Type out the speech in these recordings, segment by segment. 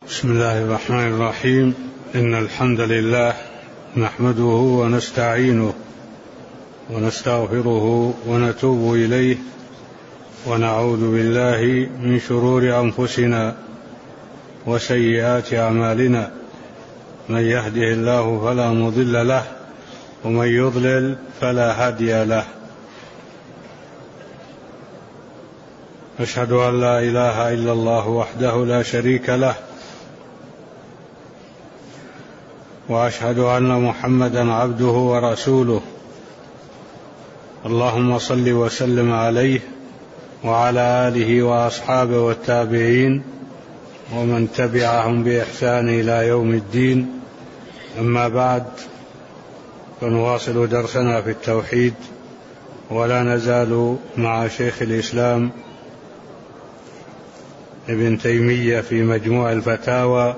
بسم الله الرحمن الرحيم. إن الحمد لله نحمده ونستعينه ونستغفره ونتوب إليه ونعوذ بالله من شرور أنفسنا وسيئات أعمالنا. من يهده الله فلا مضل له ومن يضلل فلا هادي له. أشهد أن لا إله إلا الله وحده لا شريك له، وأشهد أن محمدا عبده ورسوله. اللهم صل وسلم عليه وعلى آله وأصحابه والتابعين ومن تبعهم بإحسان إلى يوم الدين. أما بعد، فنواصل درسنا في التوحيد، ولا نزال مع شيخ الإسلام ابن تيمية في مجموع الفتاوى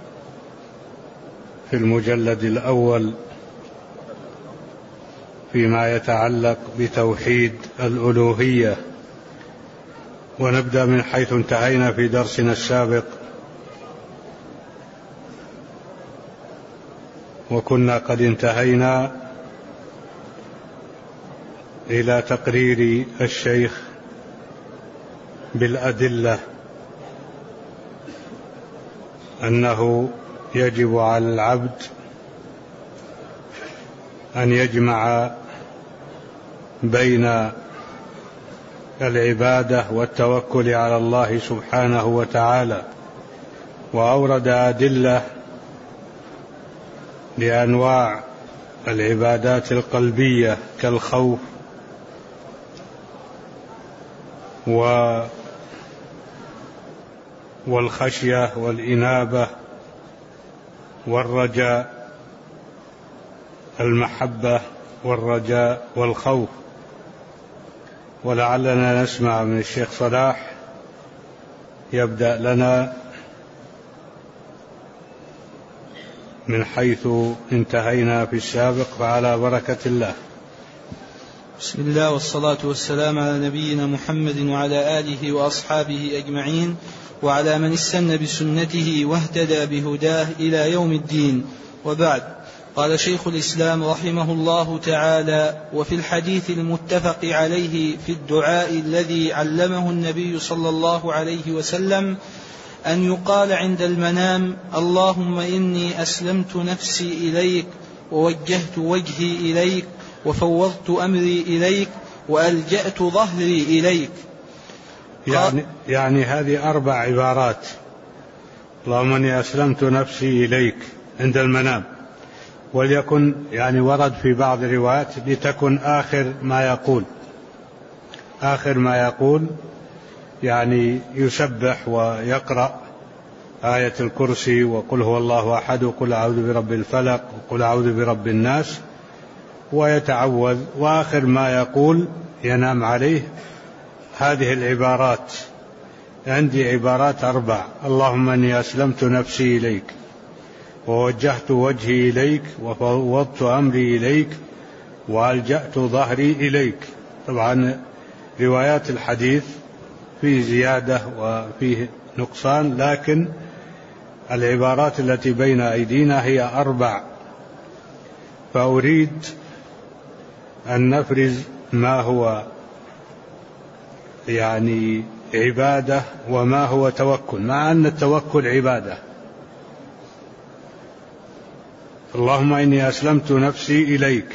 في المجلد الأول فيما يتعلق بتوحيد الألوهية، ونبدأ من حيث انتهينا في درسنا السابق. وكنا قد انتهينا إلى تقرير الشيخ بالأدلة أنه يجب على العبد أن يجمع بين العبادة والتوكل على الله سبحانه وتعالى، وأورد أدلة لأنواع العبادات القلبية كالخوف والخشية والإنابة والرجاء، المحبة والرجاء والخوف. ولعلنا نسمع من الشيخ صلاح يبدأ لنا من حيث انتهينا في السابق، فعلى بركة الله. بسم الله والصلاة والسلام على نبينا محمد وعلى آله وأصحابه أجمعين، وعلى من استنى بسنته واهتدى بهداه إلى يوم الدين. وبعد، قال شيخ الإسلام رحمه الله تعالى: وفي الحديث المتفق عليه في الدعاء الذي علمه النبي صلى الله عليه وسلم أن يقال عند المنام: اللهم إني أسلمت نفسي إليك ووجهت وجهي إليك وفوضت أمري إليك وألجأت ظهري إليك. يعني هذه 4 عبارات: اللهم إني أسلمت نفسي إليك عند المنام، وليكن يعني ورد في بعض الروايات لتكن آخر ما يقول يعني يسبح ويقرأ آية الكرسي وقل هو الله أحد وقل أعوذ برب الفلق وقل أعوذ برب الناس ويتعوذ، وآخر ما يقول ينام عليه هذه العبارات. عندي عبارات 4: اللهم إني أسلمت نفسي إليك ووجهت وجهي إليك وفوضت أمري إليك وألجأت ظهري إليك. طبعا روايات الحديث فيه زيادة وفيه نقصان، لكن العبارات التي بين أيدينا هي 4. فأريد أن نفرز ما هو يعني عبادة وما هو توكل، مع أن التوكل عبادة. اللهم إني أسلمت نفسي إليك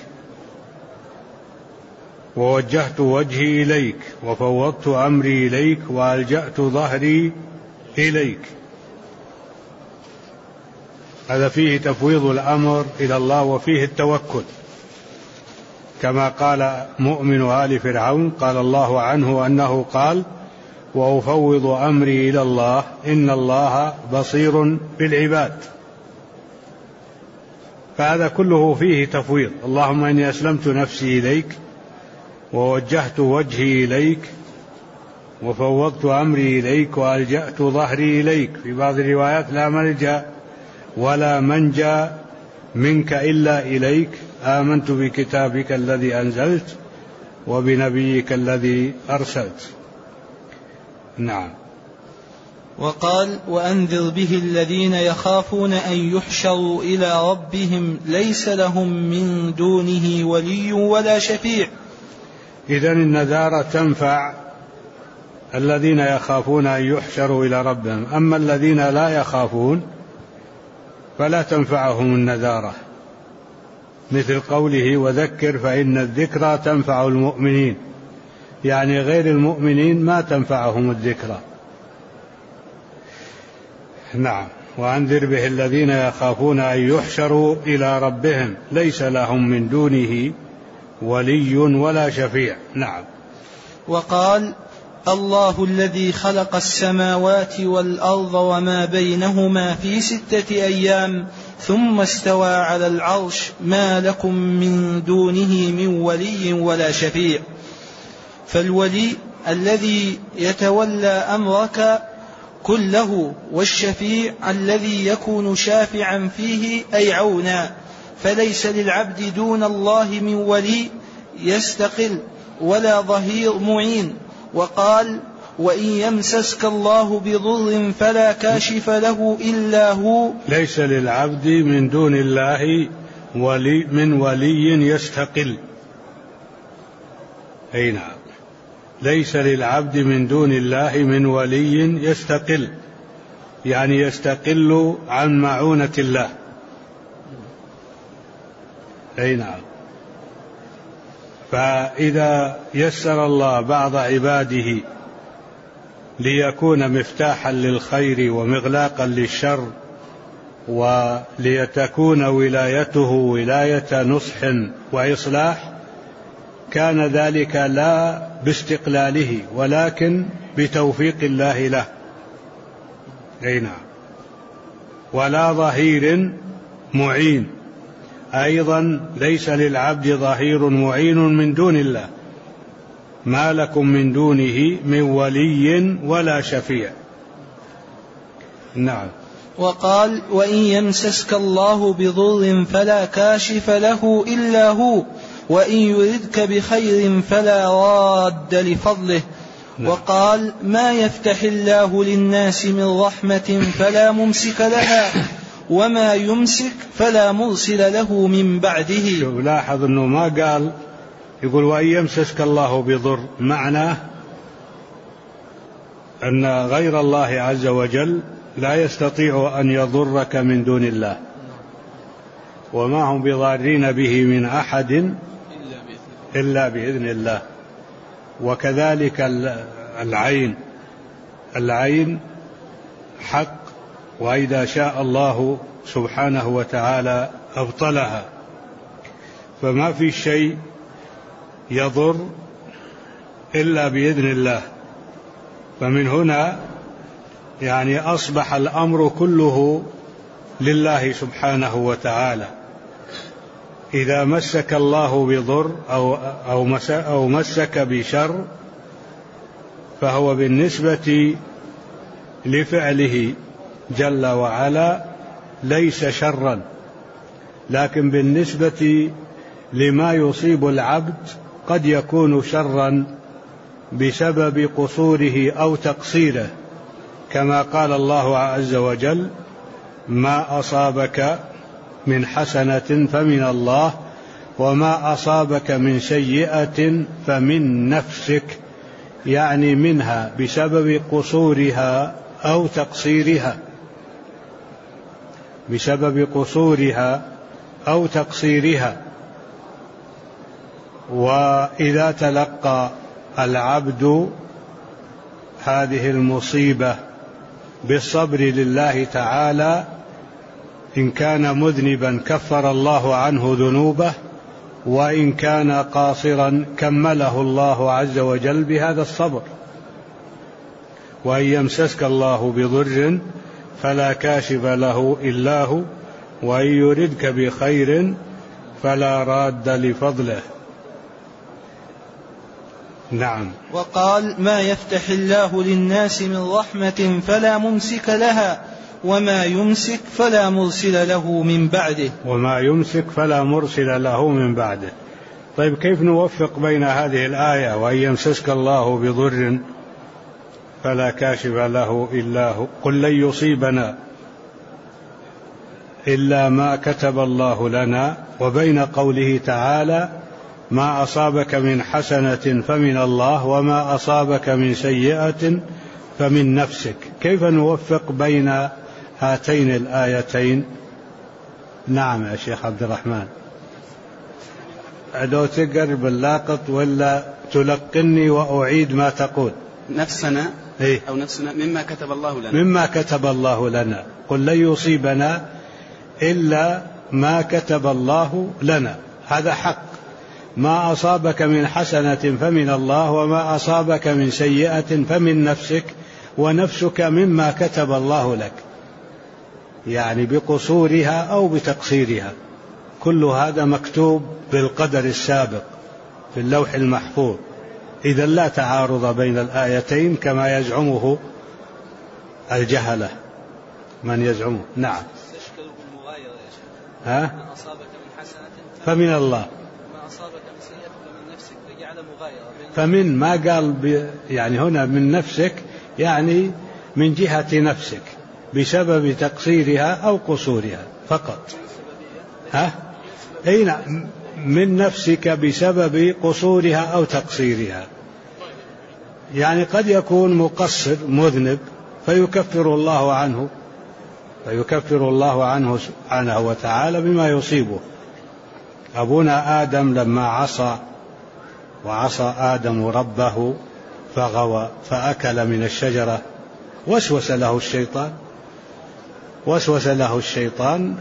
ووجهت وجهي إليك وفوضت أمري إليك وألجأت ظهري إليك. هذا فيه تفويض الأمر إلى الله وفيه التوكل، كما قال مؤمن آل فرعون قال الله عنه أنه قال: وأفوض أمري إلى الله إن الله بصير بالعباد. فهذا كله فيه تفويض. اللهم إني أسلمت نفسي إليك ووجهت وجهي إليك وفوضت أمري إليك وألجأت ظهري إليك. في بعض الروايات: لا ملجأ ولا منجى منك إلا إليك، آمنت بكتابك الذي أنزلت وبنبيك الذي أرسلت. نعم. وقال وأنذر به الذين يخافون أن يحشروا إلى ربهم ليس لهم من دونه ولي ولا شفيع. إذن النذارة تنفع الذين يخافون أن يحشروا إلى ربهم، أما الذين لا يخافون فلا تنفعهم النذارة، مثل قوله وذكر فإن الذكرى تنفع المؤمنين، يعني غير المؤمنين ما تنفعهم الذكرى. نعم. وأنذر به الذين يخافون أن يحشروا إلى ربهم ليس لهم من دونه ولي ولا شفيع. نعم. وقال الله الذي خلق السماوات والأرض وما بينهما في 6 أيام ثم استوى على العرش ما لكم من دونه من ولي ولا شفيع. فالولي الذي يتولى أمرك كله، والشفيع الذي يكون شافعا فيه أي عونا، فليس للعبد دون الله من ولي يستقل ولا ظهير معين. وقال وإن يمسسك الله بضر فلا كاشف له إلا هو. ليس للعبد من دون الله من ولي يستقل. أي نعم، ليس للعبد من دون الله من ولي يستقل، يعني يستقل عن معونة الله. أي نعم. فإذا يسر الله بعض عباده ليكون مفتاحا للخير ومغلاقا للشر، وليتكون ولايته ولاية نصح وإصلاح، كان ذلك لا باستقلاله ولكن بتوفيق الله له. أي نعم. ولا ظهير معين، أيضا ليس للعبد ظهير معين من دون الله، ما لكم من دونه من ولي ولا شفيع. نعم. وقال وإن يمسسك الله بضر فلا كاشف له إلا هو وإن يردك بخير فلا راد لفضله. نعم. وقال ما يفتح الله للناس من رحمة فلا ممسك لها وما يمسك فلا مرسل له من بعده. لاحظ أنه ما قال يقول وإن يمسسك الله بضر، معناه أن غير الله عز وجل لا يستطيع أن يضرك من دون الله، وما هم بضارين به من أحد إلا بإذن الله. وكذلك العين حق، وإذا شاء الله سبحانه وتعالى أبطلها، فما في شيء يضر إلا بإذن الله. فمن هنا يعني أصبح الأمر كله لله سبحانه وتعالى. إذا مسك الله بضر أو مسك بشر فهو بالنسبة لفعله جل وعلا ليس شرا، لكن بالنسبة لما يصيب العبد قد يكون شرا بسبب قصوره أو تقصيره، كما قال الله عز وجل ما أصابك من حسنة فمن الله وما أصابك من سيئة فمن نفسك، يعني منها بسبب قصورها أو تقصيرها، بسبب قصورها أو تقصيرها. وإذا تلقى العبد هذه المصيبة بالصبر لله تعالى، إن كان مذنبا كفر الله عنه ذنوبه، وإن كان قاصرا كمله الله عز وجل بهذا الصبر. وإن يمسسك الله بضر فلا كاشف له إلا هو وإن يردك بخير فلا راد لفضله. نعم. وقال ما يفتح الله للناس من رحمة فلا ممسك لها وما يمسك فلا مرسل له من بعده. وما يمسك فلا مرسل له من بعده. طيب كيف نوفق بين هذه الآية وإن يمسسك الله بضر فلا كاشف له إلا هو قل لن يصيبنا إلا ما كتب الله لنا. وبين قوله تعالى ما أصابك من حسنة فمن الله وما أصابك من سيئة فمن نفسك. كيف نوفق بين هاتين الآيتين؟ نعم يا شيخ عبد الرحمن. أدو تقرب اللاقط ولا تلقني وأعيد ما تقول؟ نفسنا إيه؟ أو نفسنا مما كتب الله لنا. مما كتب الله لنا. قل لن يصيبنا إلا ما كتب الله لنا، هذا حق. ما أصابك من حسنة فمن الله وما أصابك من سيئة فمن نفسك، ونفسك مما كتب الله لك، يعني بقصورها أو بتقصيرها، كل هذا مكتوب بالقدر السابق في اللوح المحفوظ. إذا لا تعارض بين الآيتين كما يزعمه الجهلة من يزعمه. نعم. ها؟ ما أصابك من حسنة فمن الله ما أصابك من سيئة فمن نفسك، فجعل مغايرة. فمن ما قال يعني هنا من نفسك، يعني من جهة نفسك بسبب تقصيرها أو قصورها فقط. ها؟ أي نعم، من نفسك بسبب قصورها أو تقصيرها. يعني قد يكون مقصر مذنب فيكفر الله عنه سبحانه وتعالى بما يصيبه. أبونا آدم لما وعصى آدم ربه فغوى فأكل من الشجرة وسوس له الشيطان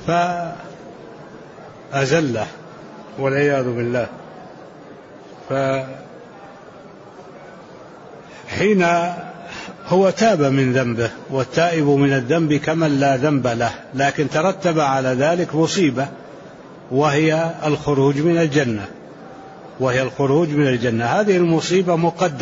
فأزله والعياذ بالله. فحين هو تاب من ذنبه، والتائب من الذنب كمن لا ذنب له، لكن ترتب على ذلك مصيبة وهي الخروج من الجنة. هذه المصيبة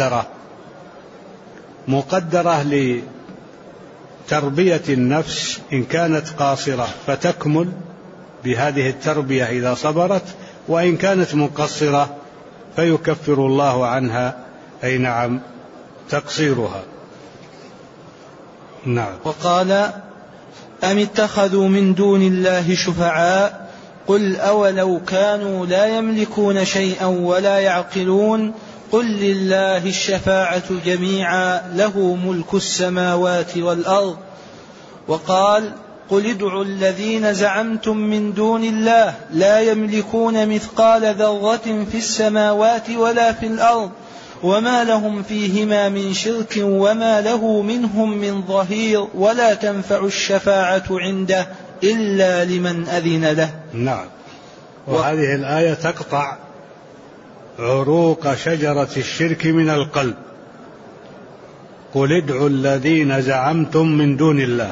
مقدرة لتربية النفس إن كانت قاصرة فتكمل بهذه التربية إذا صبرت، وإن كانت مقصرة فيكفر الله عنها، أي نعم، تقصيرها. نعم. وقال أم اتخذوا من دون الله شفعاء قل أولو كانوا لا يملكون شيئا ولا يعقلون قل لله الشفاعة جميعا له ملك السماوات والأرض. وقال قل ادعوا الذين زعمتم من دون الله لا يملكون مثقال ذرة في السماوات ولا في الأرض وما لهم فيهما من شرك وما له منهم من ظهير ولا تنفع الشفاعة عنده إلا لمن أذن له. نعم. وهذه الآية تقطع عروق شجرة الشرك من القلب. قل ادعوا الذين زعمتم من دون الله،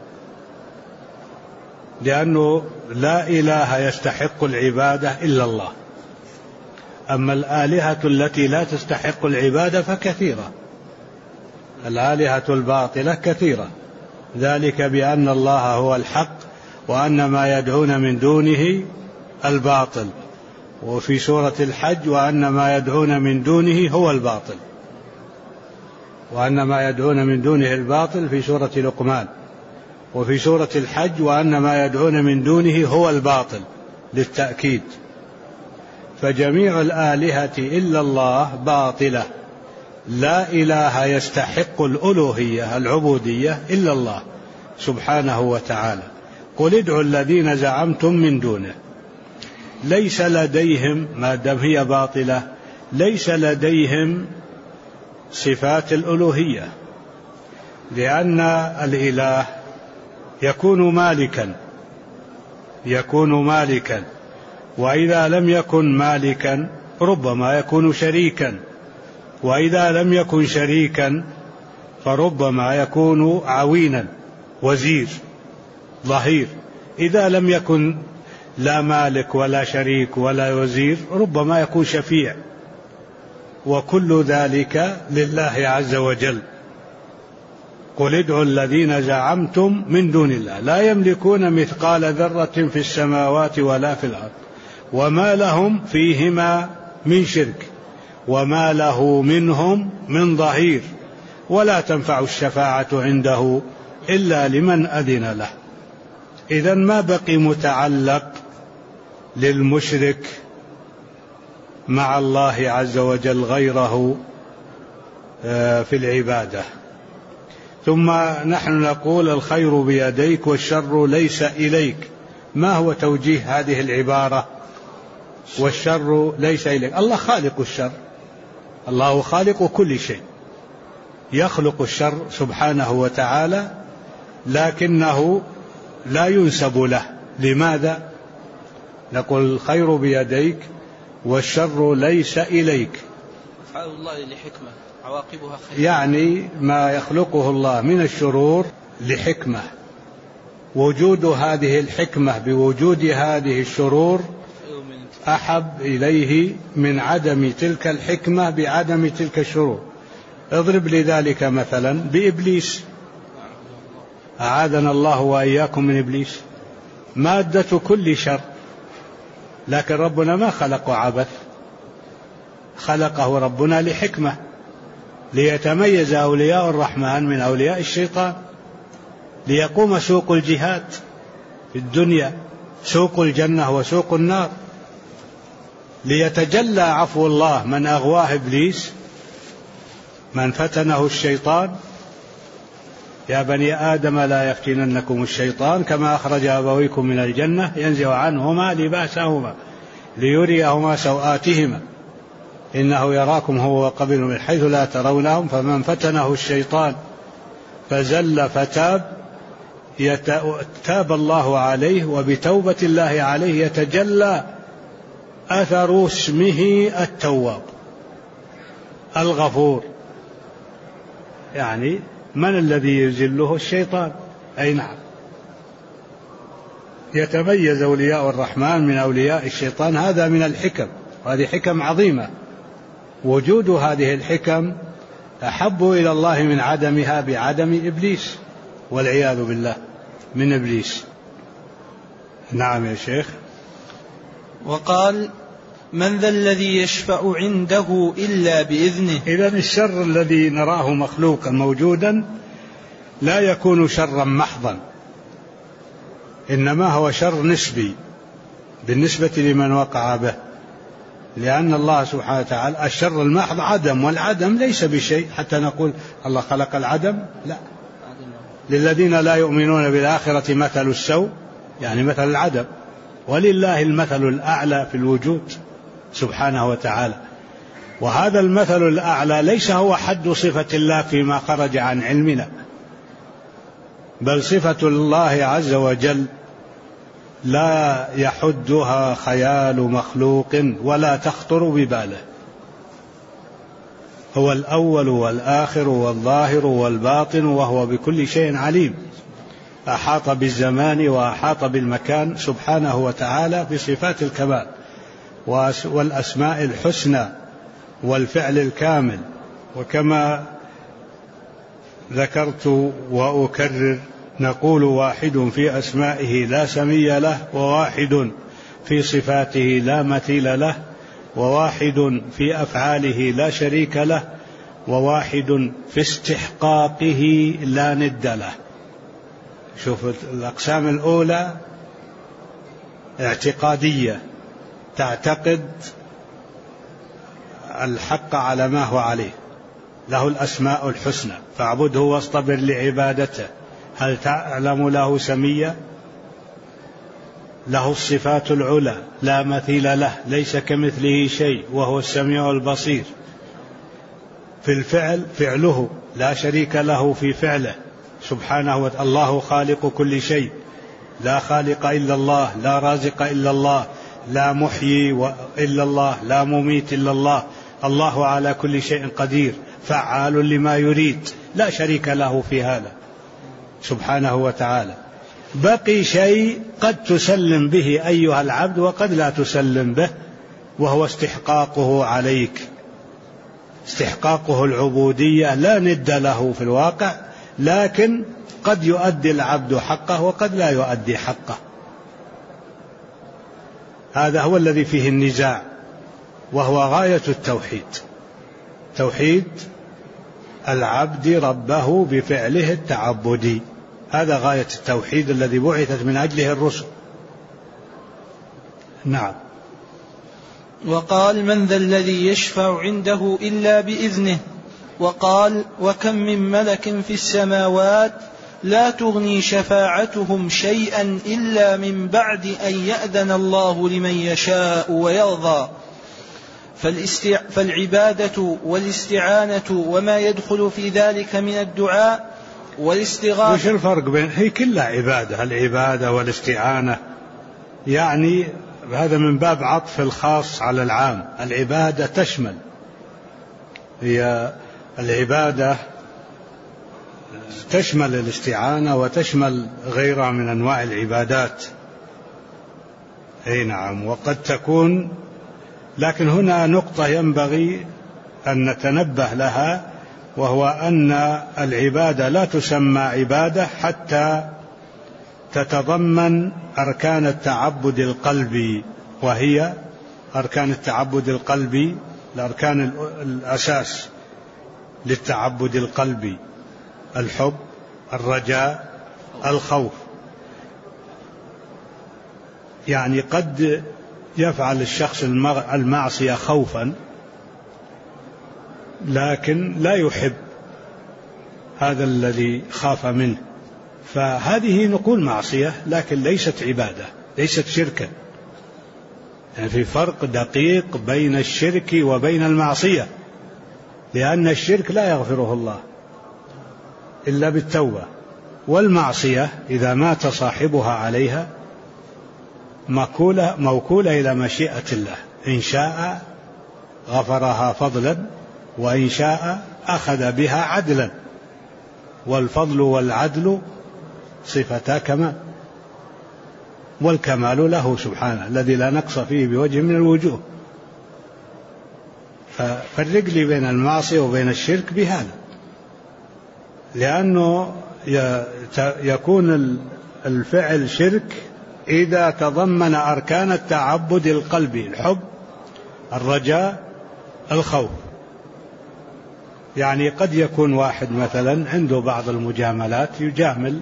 لأنه لا إله يستحق العبادة إلا الله. أما الآلهة التي لا تستحق العبادة فكثيرة، الآلهة الباطلة كثيرة، ذلك بأن الله هو الحق وأن ما يدعون من دونه الباطل. وفي سورة الحج وأن ما يدعون من دونه هو الباطل، وأن ما يدعون من دونه الباطل في سورة لقمان. وفي سورة الحج وأن ما يدعون من دونه هو الباطل للتأكيد. فجميع الآلهة إلا الله باطلة، لا إله يستحق الألوهية العبودية إلا الله سبحانه وتعالى. قل ادعوا الذين زعمتم من دونه، ليس لديهم، ما دام هي باطلة، ليس لديهم صفات الألوهية، لأن الإله يكون مالكا، وإذا لم يكن مالكا ربما يكون شريكا، وإذا لم يكن شريكا فربما يكون عوينا، وزير، ظهير. إذا لم يكن لا مالك ولا شريك ولا وزير ربما يكون شفيع، وكل ذلك لله عز وجل. قل ادعوا الذين زعمتم من دون الله لا يملكون مثقال ذرة في السماوات ولا في الأرض وما لهم فيهما من شرك وما له منهم من ظهير ولا تنفع الشفاعة عنده إلا لمن أذن له. إذن ما بقي متعلق للمشرك مع الله عز وجل غيره في العبادة. ثم نحن نقول الخير بيديك والشر ليس إليك. ما هو توجيه هذه العبارة والشر ليس إليك؟ الله خالق الشر، الله خالق كل شيء، يخلق الشر سبحانه وتعالى، لكنه لا ينسب له. لماذا؟ نقول الخير بيديك والشر ليس إليك. أفعال الله لحكمة عواقبها خير، يعني ما يخلقه الله من الشرور لحكمة، وجود هذه الحكمة بوجود هذه الشرور أحب إليه من عدم تلك الحكمة بعدم تلك الشرور. اضرب لذلك مثلا بإبليس، أعاذنا الله وإياكم من إبليس، مادة كل شر، لكن ربنا ما خلقه عبث، خلقه ربنا لحكمة، ليتميز أولياء الرحمن من أولياء الشيطان، ليقوم سوق الجهاد في الدنيا، سوق الجنة وسوق النار، ليتجلى عفو الله من أغواه إبليس، من فتنه الشيطان. يا بني آدم لا يفتننكم الشيطان كما أخرج أبويكم من الجنة ينزع عنهما لباسهما ليريهما سوآتهما إنه يراكم هو وقبيله من حيث لا ترونهم فمن فتنه الشيطان فزل فتاب تاب الله عليه، وبتوبة الله عليه يتجلى أثر اسمه التواب الغفور. يعني من الذي يذله؟ الشيطان. أي نعم، يتميز أولياء الرحمن من أولياء الشيطان، هذا من الحكم، وهذه حكم عظيمة. وجود هذه الحكم أحب إلى الله من عدمها بعدم إبليس، والعياذ بالله من إبليس. نعم يا شيخ. وقال: من ذا الذي يشفع عنده إلا بإذنه. إذن الشر الذي نراه مخلوقا موجودا لا يكون شرا محضا، إنما هو شر نسبي بالنسبة لمن وقع به، لأن الله سبحانه وتعالى الشر المحض عدم، والعدم ليس بشيء حتى نقول الله خلق العدم، لا. للذين لا يؤمنون بالآخرة مثل السوء، يعني مثل العدم، ولله المثل الأعلى في الوجود سبحانه وتعالى. وهذا المثل الأعلى ليس هو حد صفة الله فيما خرج عن علمنا، بل صفة الله عز وجل لا يحدها خيال مخلوق ولا تخطر بباله. هو الأول والآخر والظاهر والباطن، وهو بكل شيء عليم، أحاط بالزمان وأحاط بالمكان سبحانه وتعالى بصفات الكمال والأسماء الحسنى والفعل الكامل. وكما ذكرت وأكرر، نقول واحد في أسمائه لا سمي له، وواحد في صفاته لا مثيل له، وواحد في أفعاله لا شريك له، وواحد في استحقاقه لا ند له. شوف الأقسام الأولى اعتقادية، تعتقد الحق على ما هو عليه، له الأسماء الحسنى فاعبده واصطبر لعبادته. هل تعلم له سميا؟ له الصفات العلى لا مثيل له، ليس كمثله شيء وهو السميع البصير. في الفعل فعله لا شريك له في فعله سبحانه وتعالى. الله خالق كل شيء، لا خالق إلا الله، لا رازق إلا الله، لا محيي إلا الله، لا مميت إلا الله. الله على كل شيء قدير، فعال لما يريد، لا شريك له في هذا سبحانه وتعالى. بقي شيء قد تسلم به أيها العبد وقد لا تسلم به، وهو استحقاقه عليك، استحقاقه العبودية لا ند له في الواقع، لكن قد يؤدي العبد حقه وقد لا يؤدي حقه. هذا هو الذي فيه النزاع، وهو غاية التوحيد، توحيد العبد ربه بفعله التعبدي. هذا غاية التوحيد الذي بعثت من أجله الرسل. نعم. وقال: من ذا الذي يشفع عنده إلا بإذنه. وقال: وكم من ملك في السماوات لا تغني شفاعتهم شيئا إلا من بعد أن يأذن الله لمن يشاء ويرضى. فالعبادة والاستعانة وما يدخل في ذلك من الدعاء والاستغاثة. وش الفرق بين هي كلها عبادة؟ العبادة والاستعانة يعني هذا من باب عطف الخاص على العام. العبادة تشمل، هي العبادة تشمل الاستعانة وتشمل غيرها من أنواع العبادات. أي نعم. وقد تكون، لكن هنا نقطة ينبغي أن نتنبه لها، وهو أن العبادة لا تسمى عبادة حتى تتضمن أركان التعبد القلبي، وهي أركان التعبد القلبي، الأركان الأساس للتعبد القلبي: الحب، الرجاء، الخوف. يعني قد يفعل الشخص المعصية خوفا لكن لا يحب هذا الذي خاف منه، فهذه نقول معصية لكن ليست عبادة، ليست شركا. يعني في فرق دقيق بين الشرك وبين المعصية، لأن الشرك لا يغفره الله إلا بالتوبة، والمعصية إذا مات صاحبها عليها موكولة إلى مشيئة الله، إن شاء غفرها فضلا وإن شاء أخذ بها عدلا، والفضل والعدل صفتا كمال، والكمال له سبحانه الذي لا نقص فيه بوجه من الوجوه. ففرق لي بين المعصية وبين الشرك بهذا، لأنه يكون الفعل شرك إذا تضمن أركان التعبد القلبي: الحب، الرجاء، الخوف. يعني قد يكون واحد مثلا عنده بعض المجاملات، يجامل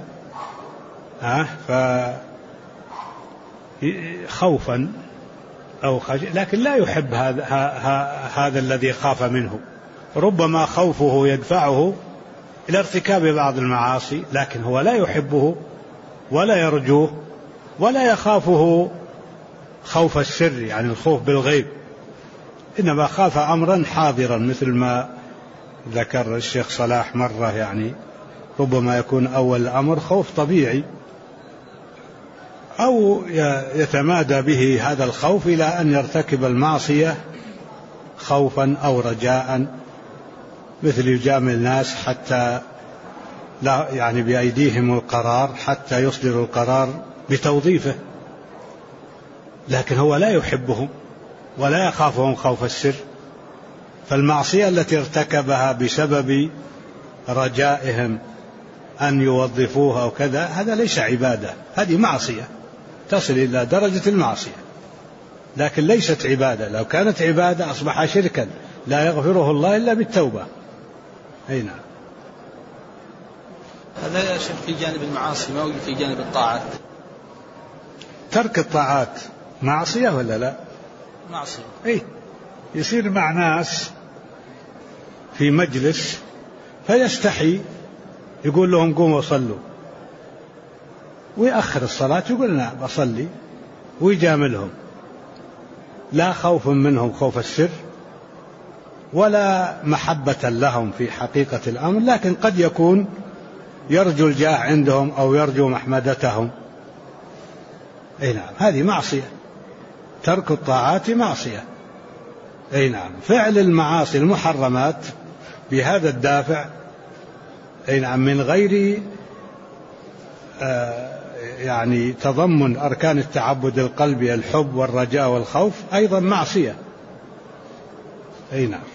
خوفا أو لكن لا يحب هذا الذي خاف منه. ربما خوفه يدفعه إلى ارتكاب بعض المعاصي، لكن هو لا يحبه ولا يرجوه ولا يخافه خوف السر، يعني الخوف بالغيب، إنما خاف أمرا حاضرا، مثل ما ذكر الشيخ صلاح مرة. يعني ربما يكون أول الأمر خوف طبيعي، أو يتمادى به هذا الخوف إلى أن يرتكب المعصية خوفا أو رجاء، مثل يجامل ناس حتى لا يعني بأيديهم القرار حتى يصدروا القرار بتوظيفه، لكن هو لا يحبهم ولا يخافهم خوف السر. فالمعصية التي ارتكبها بسبب رجائهم أن يوظفوها أو كذا، هذا ليس عبادة، هذه معصية تصل إلى درجة المعصية، لكن ليست عبادة. لو كانت عبادة أصبح شركا لا يغفره الله إلا بالتوبة. أي نعم. هذا شيخ في جانب المعاصي، ما في جانب الطاعات. ترك الطاعات معصية ولا لا؟ معصية. أي يصير مع ناس في مجلس فيستحي يقول لهم قوموا صلوا، ويأخر الصلاة يقول نعم أصلي، ويجاملهم، لا خوف منهم خوف السر ولا محبة لهم في حقيقة الأمر، لكن قد يكون يرجو الجاه عندهم أو يرجو محمدتهم. أي نعم، هذه معصية. ترك الطاعات معصية. أي نعم. فعل المعاصي المحرمات بهذا الدافع، أي نعم، من غير يعني تضمن أركان التعبد القلبي: الحب والرجاء والخوف، أيضا معصية. أي نعم.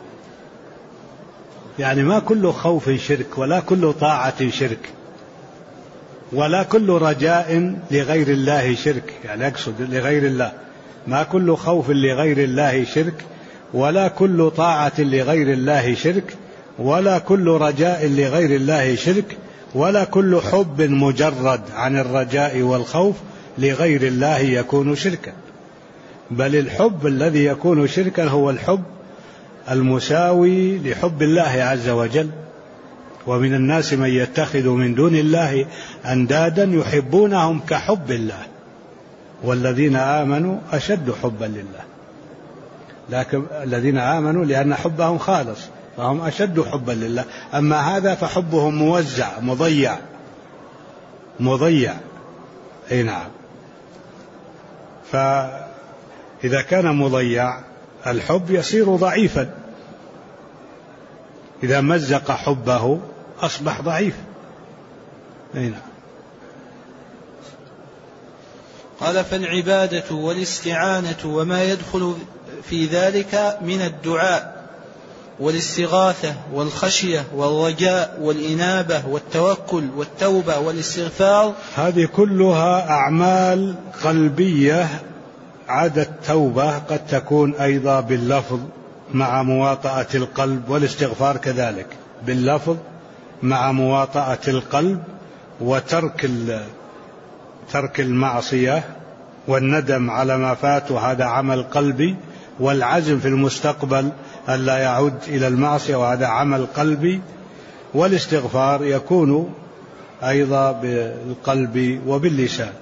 يعني ما كل خوف شرك، ولا كل طاعة شرك، ولا كل رجاء لغير الله شرك. يعني أقصد لغير الله، ما كل خوف لغير الله شرك، ولا كل طاعة لغير الله شرك، ولا كل رجاء لغير الله شرك، ولا كل حب مجرد عن الرجاء والخوف لغير الله يكون شركا، بل الحب الذي يكون شركا هو الحب المساوي لحب الله عز وجل. ومن الناس من يتخذ من دون الله أندادا يحبونهم كحب الله والذين آمنوا أشد حبا لله، لكن الذين آمنوا لأن حبهم خالص فهم أشد حبا لله، أما هذا فحبهم موزع مضيع. أي نعم. فإذا كان مضيع الحب يصير ضعيفا، إذا مزق حبه أصبح ضعيف. أي نعم. قال: فالعبادة والاستعانة وما يدخل في ذلك من الدعاء والاستغاثة والخشية والرجاء والإنابة والتوكل والتوبة والاستغفار، هذه كلها أعمال قلبية. عادة التوبة قد تكون أيضا باللفظ مع مواطأة القلب، والاستغفار كذلك باللفظ مع مواطأة القلب، وترك المعصية والندم على ما فات، وهذا عمل قلبي، والعزم في المستقبل ألا يعود إلى المعصية، وهذا عمل قلبي. والاستغفار يكون أيضا بالقلب وباللسان.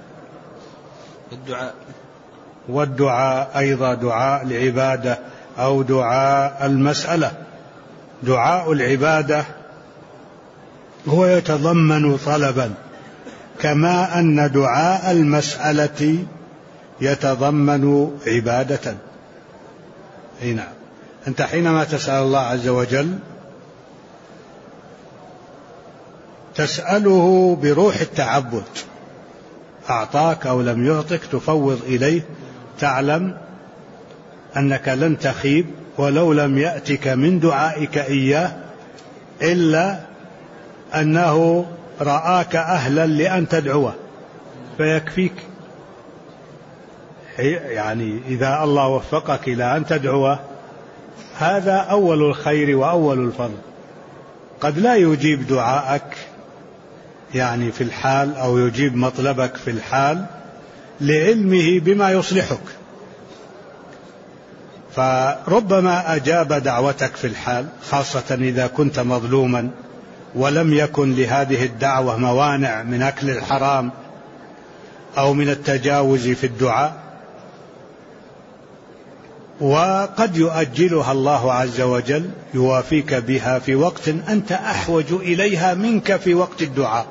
والدعاء أيضا دعاء العبادة أو دعاء المسألة. دعاء العبادة هو يتضمن طلبا، كما أن دعاء المسألة يتضمن عبادة. أي نعم. أنت حينما تسأل الله عز وجل تسأله بروح التعبد، أعطاك أو لم يعطك تفوض إليه، تعلم أنك لن تخيب ولو لم يأتك من دعائك إياه إلا أنه رآك أهلا لأن تدعوه فيكفيك. يعني إذا الله وفقك إلى أن تدعوه هذا أول الخير وأول الفضل. قد لا يجيب دعاءك يعني في الحال، أو يجيب مطلبك في الحال لعلمه بما يصلحك، فربما أجاب دعوتك في الحال، خاصة إذا كنت مظلوما ولم يكن لهذه الدعوة موانع من أكل الحرام أو من التجاوز في الدعاء، وقد يؤجلها الله عز وجل يوافيك بها في وقت أنت أحوج إليها منك في وقت الدعاء،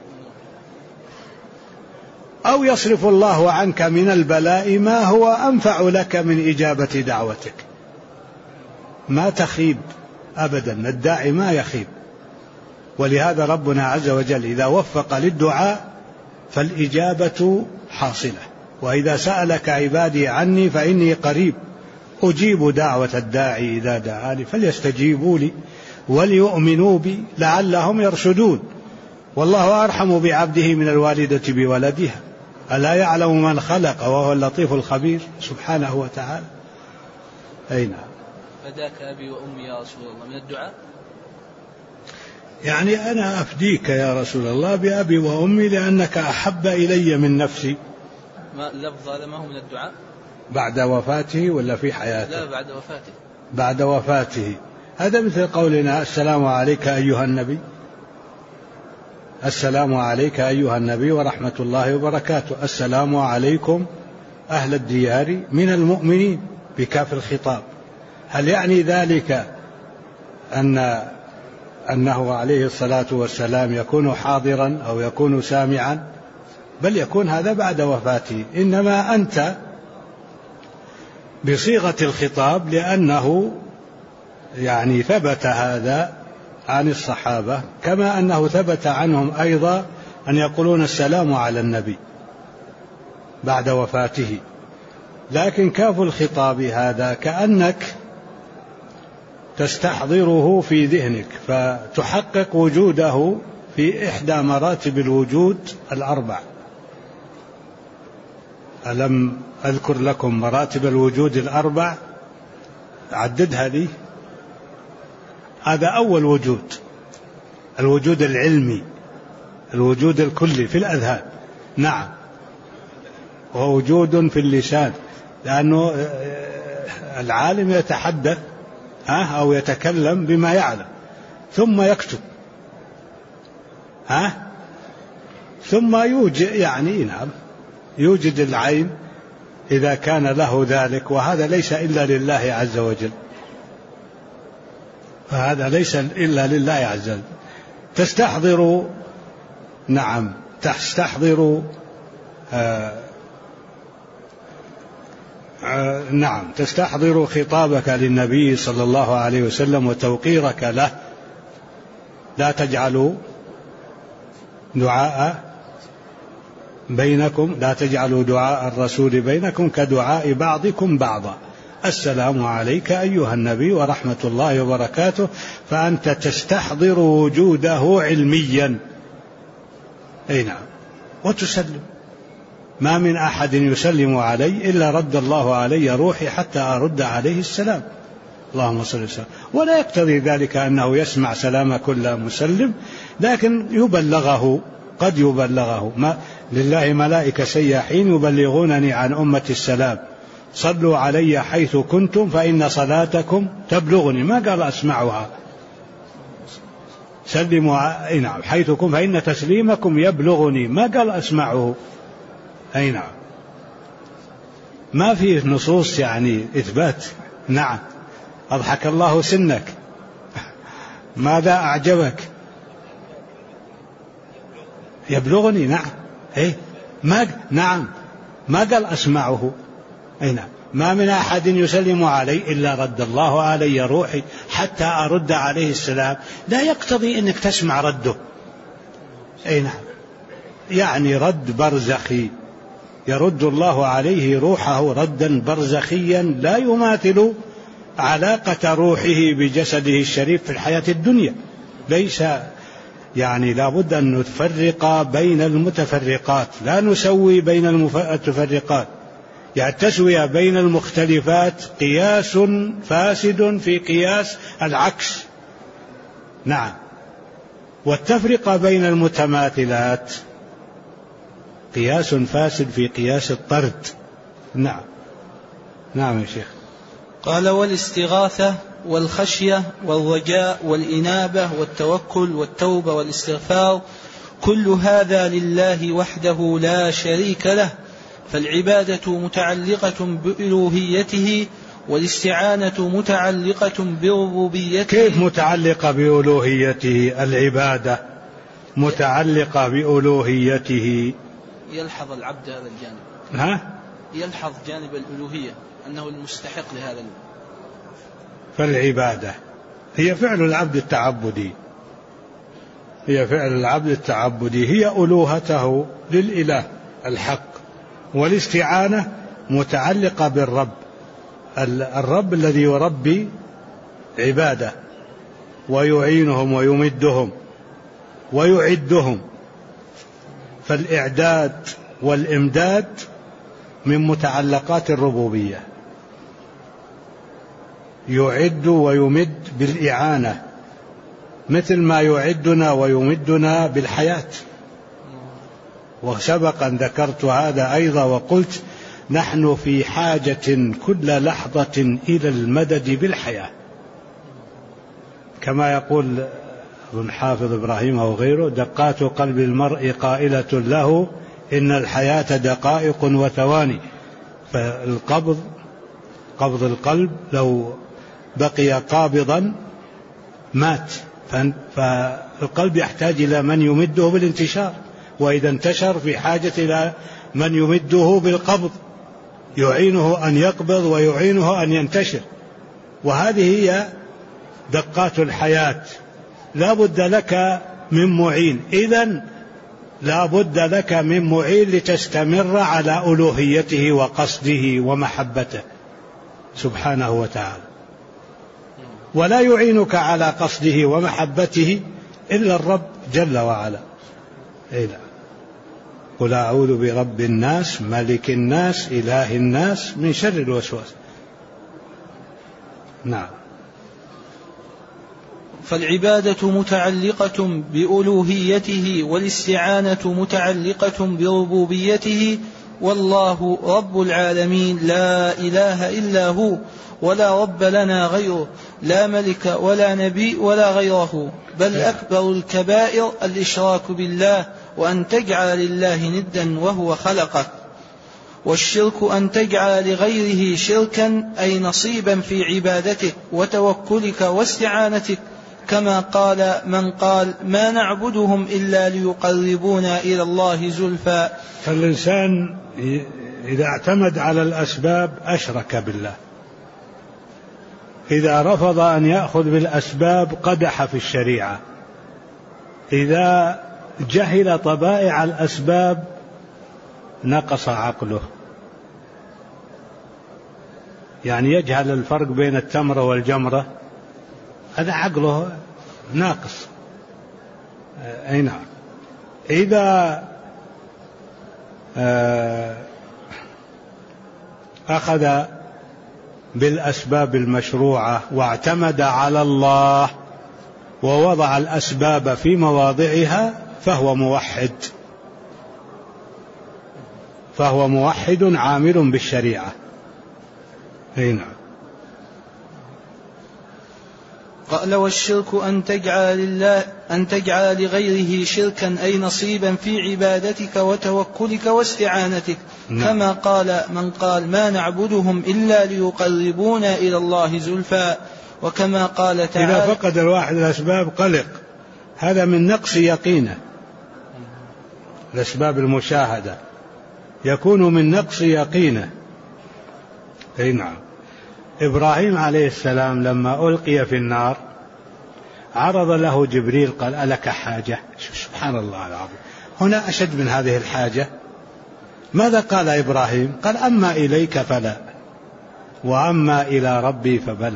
أو يصرف الله عنك من البلاء ما هو أنفع لك من إجابة دعوتك. ما تخيب أبدا، الداعي ما يخيب. ولهذا ربنا عز وجل إذا وفق للدعاء فالإجابة حاصلة. وإذا سألك عبادي عني فإني قريب أجيب دعوة الداعي إذا دعاني فليستجيبوا لي وليؤمنوا بي لعلهم يرشدون. والله أرحم بعبده من الوالدة بولدها، ألا يعلم من خلق وهو اللطيف الخبير سبحانه وتعالى. أي نعم. فداك أبي وأمي يا رسول الله من الدعاء، يعني أنا أفديك يا رسول الله بأبي وأمي لأنك أحب إلي من نفسي. ما لفظ هذا ما هو من الدعاء بعد وفاته ولا في حياته؟ لا، بعد وفاته. بعد وفاته. هذا مثل قولنا السلام عليك أيها النبي، السلام عليك أيها النبي ورحمة الله وبركاته، السلام عليكم أهل الديار من المؤمنين بكاف الخطاب. هل يعني ذلك أنه عليه الصلاة والسلام يكون حاضرا أو يكون سامعا؟ بل يكون هذا بعد وفاته، إنما أنت بصيغة الخطاب لأنه يعني ثبت هذا عن الصحابة، كما أنه ثبت عنهم أيضا أن يقولون السلام على النبي بعد وفاته. لكن كاف الخطاب هذا كأنك تستحضره في ذهنك فتحقق وجوده في إحدى مراتب الوجود الأربع. ألم أذكر لكم مراتب الوجود الأربع؟ عددها لي. هذا أول وجود، الوجود العلمي، الوجود الكلي في الأذهان. نعم، ووجود في اللسان، لأنه العالم يتحدث أو يتكلم بما يعلم ثم يكتب، ثم يوجد، يعني نعم، يوجد العين إذا كان له ذلك، وهذا ليس إلا لله عز وجل، فهذا ليس إلا لله عز وجل. تستحضر، نعم، تستحضر نعم، تستحضر خطابك للنبي صلى الله عليه وسلم وتوقيرك له. لا تجعلوا دعاء بينكم، لا تجعلوا دعاء الرسول بينكم كدعاء بعضكم بعضا. السلام عليك أيها النبي ورحمة الله وبركاته، فأنت تستحضر وجوده علميا. أي نعم، وتسلم. ما من أحد يسلم علي إلا رد الله علي روحي حتى أرد عليه السلام. اللهم صل وسلم. ولا يقتضي ذلك أنه يسمع سلام كل مسلم، لكن يبلغه، قد يبلغه. ما لله ملائكة سياحين يبلغونني عن أمة السلام، صلوا علي حيث كنتم فإن صلاتكم تبلغني. ما قال أسمعها، سلموا نعم حيث كنتم فإن تسليمكم يبلغني، ما قال أسمعه. أي نعم، ما فيه نصوص يعني إثبات. نعم، أضحك الله سنك، ماذا أعجبك؟ يبلغني. نعم، إيه، نعم، ما قال أسمعه. أي نعم، ما من أحد يسلم علي إلا رد الله علي روحي حتى أرد عليه السلام. لا يقتضي أنك تسمع رده. أي نعم، يعني رد برزخي، يرد الله عليه روحه ردا برزخيا لا يماثل علاقة روحه بجسده الشريف في الحياة الدنيا. ليس يعني لابد أن نفرق بين المتفرقات، لا نسوي بين المتفرقات. يعني التسوية بين المختلفات قياس فاسد في قياس العكس. نعم، والتفرقة بين المتماثلات قياس فاسد في قياس الطرد. نعم. نعم يا شيخ. قال: والاستغاثة والخشية والرجاء والإنابة والتوكل والتوبة والاستغفار كل هذا لله وحده لا شريك له، فالعبادة متعلقة بألوهيته والاستعانة متعلقة بربوبيته. كيف متعلقة بألوهيته؟ العبادة متعلقة بألوهيته. يلحظ العبد هذا الجانب، يلحظ جانب الألوهية أنه المستحق لهذا. فالعبادة هي فعل العبد التعبدي، هي فعل العبد التعبدي، هي ألوهته للإله الحق. والاستعانة متعلقة بالرب، الرب الذي يربي عباده ويعينهم ويمدهم ويعدهم. فالإعداد والإمداد من متعلقات الربوبية، يعد ويمد بالإعانة، مثل ما يعدنا ويمدنا بالحياة. وسبقا ذكرت هذا أيضا وقلت: نحن في حاجة كل لحظة إلى المدد بالحياة، كما يقول ابن حافظ إبراهيم أو غيره: دقات قلب المرء قائلة له إن الحياة دقائق وثواني. فالقبض، قبض القلب لو بقي قابضا مات، فالقلب يحتاج إلى من يمده بالانتشار، وإذا انتشر في حاجة إلى من يمده بالقبض، يعينه أن يقبض ويعينه أن ينتشر. وهذه هي دقات الحياة. لا بد لك من معين، إذن لا بد لك من معين لتستمر على ألوهيته وقصده ومحبته سبحانه وتعالى. ولا يعينك على قصده ومحبته إلا الرب جل وعلا. قل أعوذ برب الناس ملك الناس إله الناس من شر الوسواس. نعم. فالعبادة متعلقة بألوهيته والاستعانة متعلقة بربوبيته، والله رب العالمين لا إله إلا هو، ولا رب لنا غيره، لا ملك ولا نبي ولا غيره، بل أكبر الكبائر الإشراك بالله، وأن تجعل لله ندا وهو خلقك. والشرك أن تجعل لغيره شركا أي نصيبا في عبادتك وتوكلك واستعانتك، كما قال من قال ما نعبدهم إلا ليقربونا إلى الله زلفى. فالإنسان إذا اعتمد على الأسباب أشرك بالله، إذا رفض أن يأخذ بالأسباب قدح في الشريعة، إذا جهل طبائع الأسباب نقص عقله، يعني يجهل الفرق بين التمرة والجمرة، هذا عقله ناقص. أي نعم. إذا أخذ بالأسباب المشروعة واعتمد على الله ووضع الأسباب في مواضعها فهو موحد، فهو موحد عامل بالشريعة. أي نعم. قال والشرك أن تجعل لغيره شركا أي نصيبا في عبادتك وتوكلك واستعانتك، نعم. كما قال من قال ما نعبدهم إلا ليقربونا إلى الله زلفى، وكما قال تعالى إذا فقد الواحد الأسباب قلق، هذا من نقص يقينه. الأسباب المشاهدة يكون من نقص يقينه. أي نعم. إبراهيم عليه السلام لما ألقي في النار عرض له جبريل قال ألك حاجة؟ سبحان الله العظيم، هنا أشد من هذه الحاجة. ماذا قال إبراهيم؟ قال أما إليك فلا، وأما إلى ربي فبلى.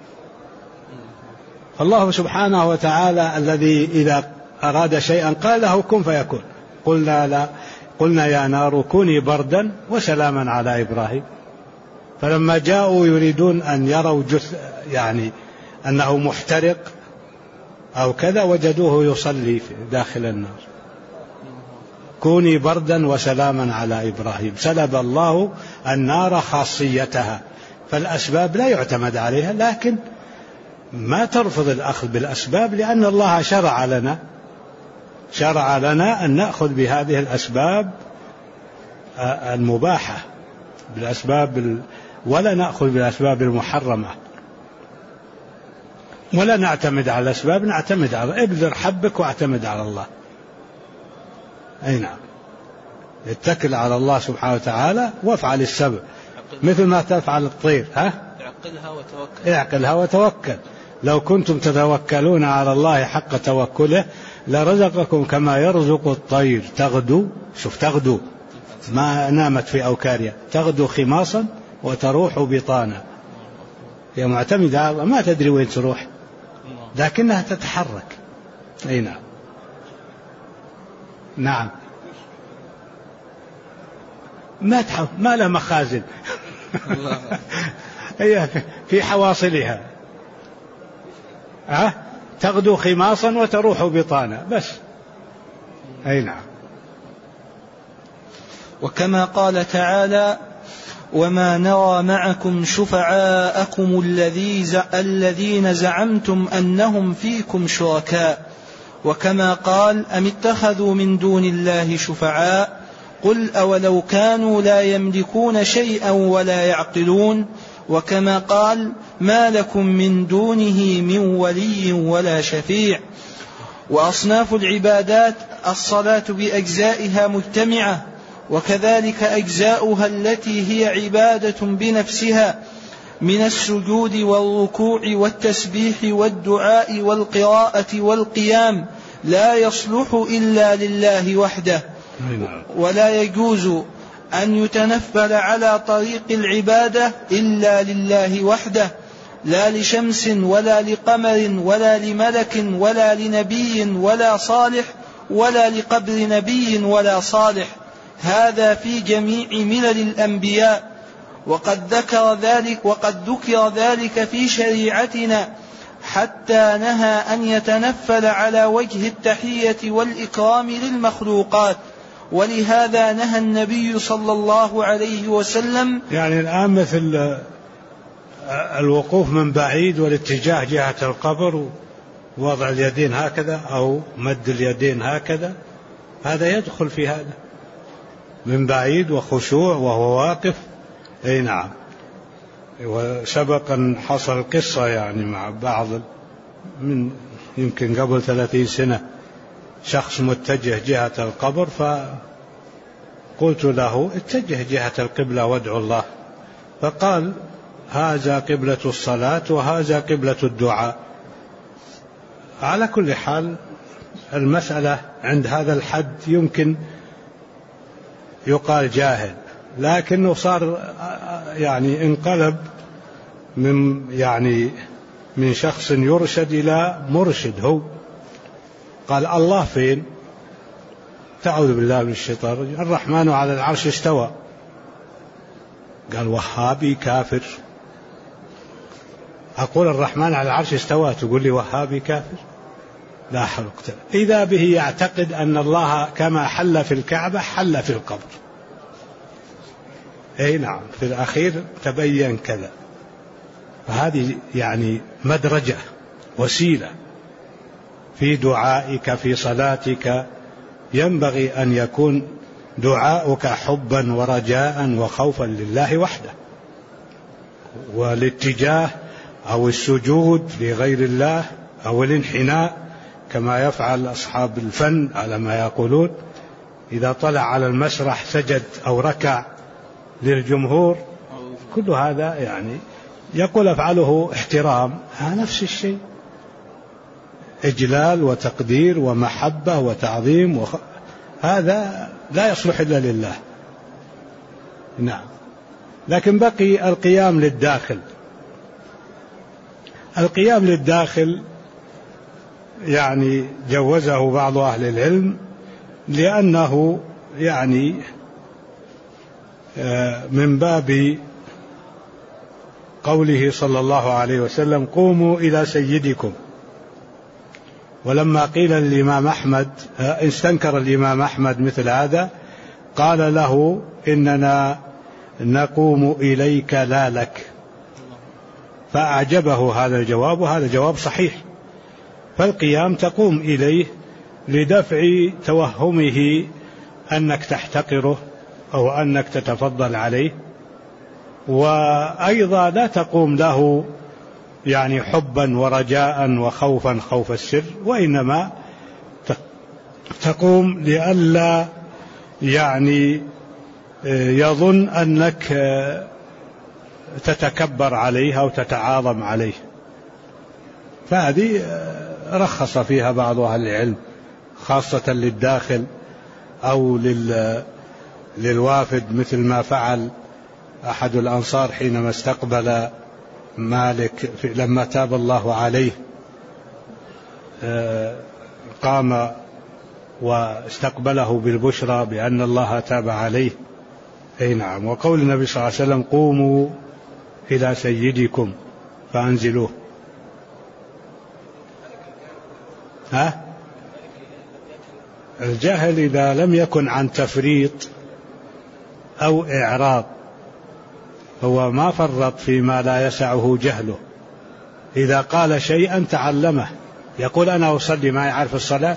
الله سبحانه وتعالى الذي إذا أراد شيئا قال له كن فيكون. قلنا يا نار كوني بردا وسلاما على إبراهيم. فلما جاءوا يريدون أن يروا يعني أنه محترق أو كذا وجدوه يصلي داخل النار. كوني بردا وسلاما على إبراهيم. سلب الله النار خاصيتها، فالأسباب لا يعتمد عليها، لكن ما ترفض الأخذ بالأسباب، لأن الله شرع لنا أن نأخذ بهذه الأسباب المباحة، بالأسباب، ولا نأخذ بالأسباب المحرمة، ولا نعتمد على الأسباب، نعتمد على ابذر حبك واعتمد على الله. أي نعم. اتكل على الله سبحانه وتعالى وافعل السبب مثل ما تفعل الطير. اعقلها وتوكل. لو كنتم تتوكلون على الله حق توكله لرزقكم كما يرزق الطير تغدو ما نامت في أوكارها، تغدو خماصا وتروح بطانا. هي معتمدة على الله، ما تدري وين تروح لكنها تتحرك. أي نعم. نعم. ما لها مخازن هي في حواصلها، تغدو خماصا وتروح بطانا بس. أي نعم. وكما قال تعالى وما نرى معكم شفعاءكم الذين زعمتم أنهم فيكم شركاء، وكما قال أم اتخذوا من دون الله شفعاء قل أولو كانوا لا يملكون شيئا ولا يعقلون، وكما قال ما لكم من دونه من ولي ولا شفيع. وأصناف العبادات الصلاة بأجزائها مجتمعة، وكذلك أجزاؤها التي هي عبادة بنفسها من السجود والركوع والتسبيح والدعاء والقراءة والقيام لا يصلح إلا لله وحده، ولا يجوز أن يتنفل على طريق العبادة إلا لله وحده، لا لشمس ولا لقمر ولا لملك ولا لنبي ولا صالح ولا لقبر نبي ولا صالح. هذا في جميع ملل الأنبياء، وقد ذكر ذلك في شريعتنا حتى نهى أن يتنفل على وجه التحية والإكرام للمخلوقات، ولهذا نهى النبي صلى الله عليه وسلم. يعني الآن مثل الوقوف من بعيد والاتجاه جهة القبر ووضع اليدين هكذا أو مد اليدين هكذا، هذا يدخل في هذا من بعيد وخشوع وهو واقف. أي نعم. وسبق أن حصل قصة يعني مع بعض من يمكن قبل 30 سنة، شخص متجه جهة القبر، فقلت له اتجه جهة القبلة وادعو الله، فقال هذا قبلة الصلاة وهذا قبلة الدعاء. على كل حال المسألة عند هذا الحد يمكن يقال جاهل، لكنه صار يعني انقلب من شخص يرشد إلى مرشد. هو قال الله فين؟ تعوذ بالله من الشيطان الرجيم، الرحمن على العرش استوى. قال وهابي كافر. أقول الرحمن على العرش استوى تقول لي وهابي كافر؟ لا حول ولا قوة. إذا به يعتقد أن الله كما حل في الكعبة حل في القبر. أي نعم، في الأخير تبين كذا. فهذه يعني مدرجة، وسيلة في دعائك في صلاتك. ينبغي أن يكون دعاؤك حبا ورجاء وخوفا لله وحده، والاتجاه أو السجود لغير الله أو الانحناء كما يفعل أصحاب الفن على ما يقولون، إذا طلع على المسرح سجد أو ركع للجمهور. كل هذا يعني يقول أفعله احترام، نفس الشيء، إجلال وتقدير ومحبة وتعظيم، هذا لا يصلح إلا لله. نعم. لكن بقي القيام للداخل. القيام للداخل يعني جوزه بعض أهل العلم لأنه يعني من باب قوله صلى الله عليه وسلم قوموا إلى سيدكم. ولما قيل للإمام أحمد استنكر الإمام أحمد مثل هذا، قال له إننا نقوم إليك لا لك. فأعجبه هذا الجواب، وهذا جواب صحيح. فالقيام تقوم إليه لدفع توهمه أنك تحتقره أو أنك تتفضل عليه، وأيضا لا تقوم له يعني حبا ورجاء وخوفا خوف السر، وإنما تقوم لئلا يعني يظن أنك تتكبر عليه أو تتعاظم عليه. فهذه رخص فيها بعض أهل العلم، خاصة للداخل أو للوافد، مثل ما فعل أحد الأنصار حينما استقبل مالك لما تاب الله عليه، قام واستقبله بالبشرى بأن الله تاب عليه. أي نعم. وقول النبي صلى الله عليه وسلم قوموا إلى سيدكم فأنزلوه. الجهل إذا لم يكن عن تفريط أو إعراض، هو ما فرط فيما لا يسعه جهله. إذا قال شيئا تعلمه، يقول أنا أصلي ما يعرف الصلاة،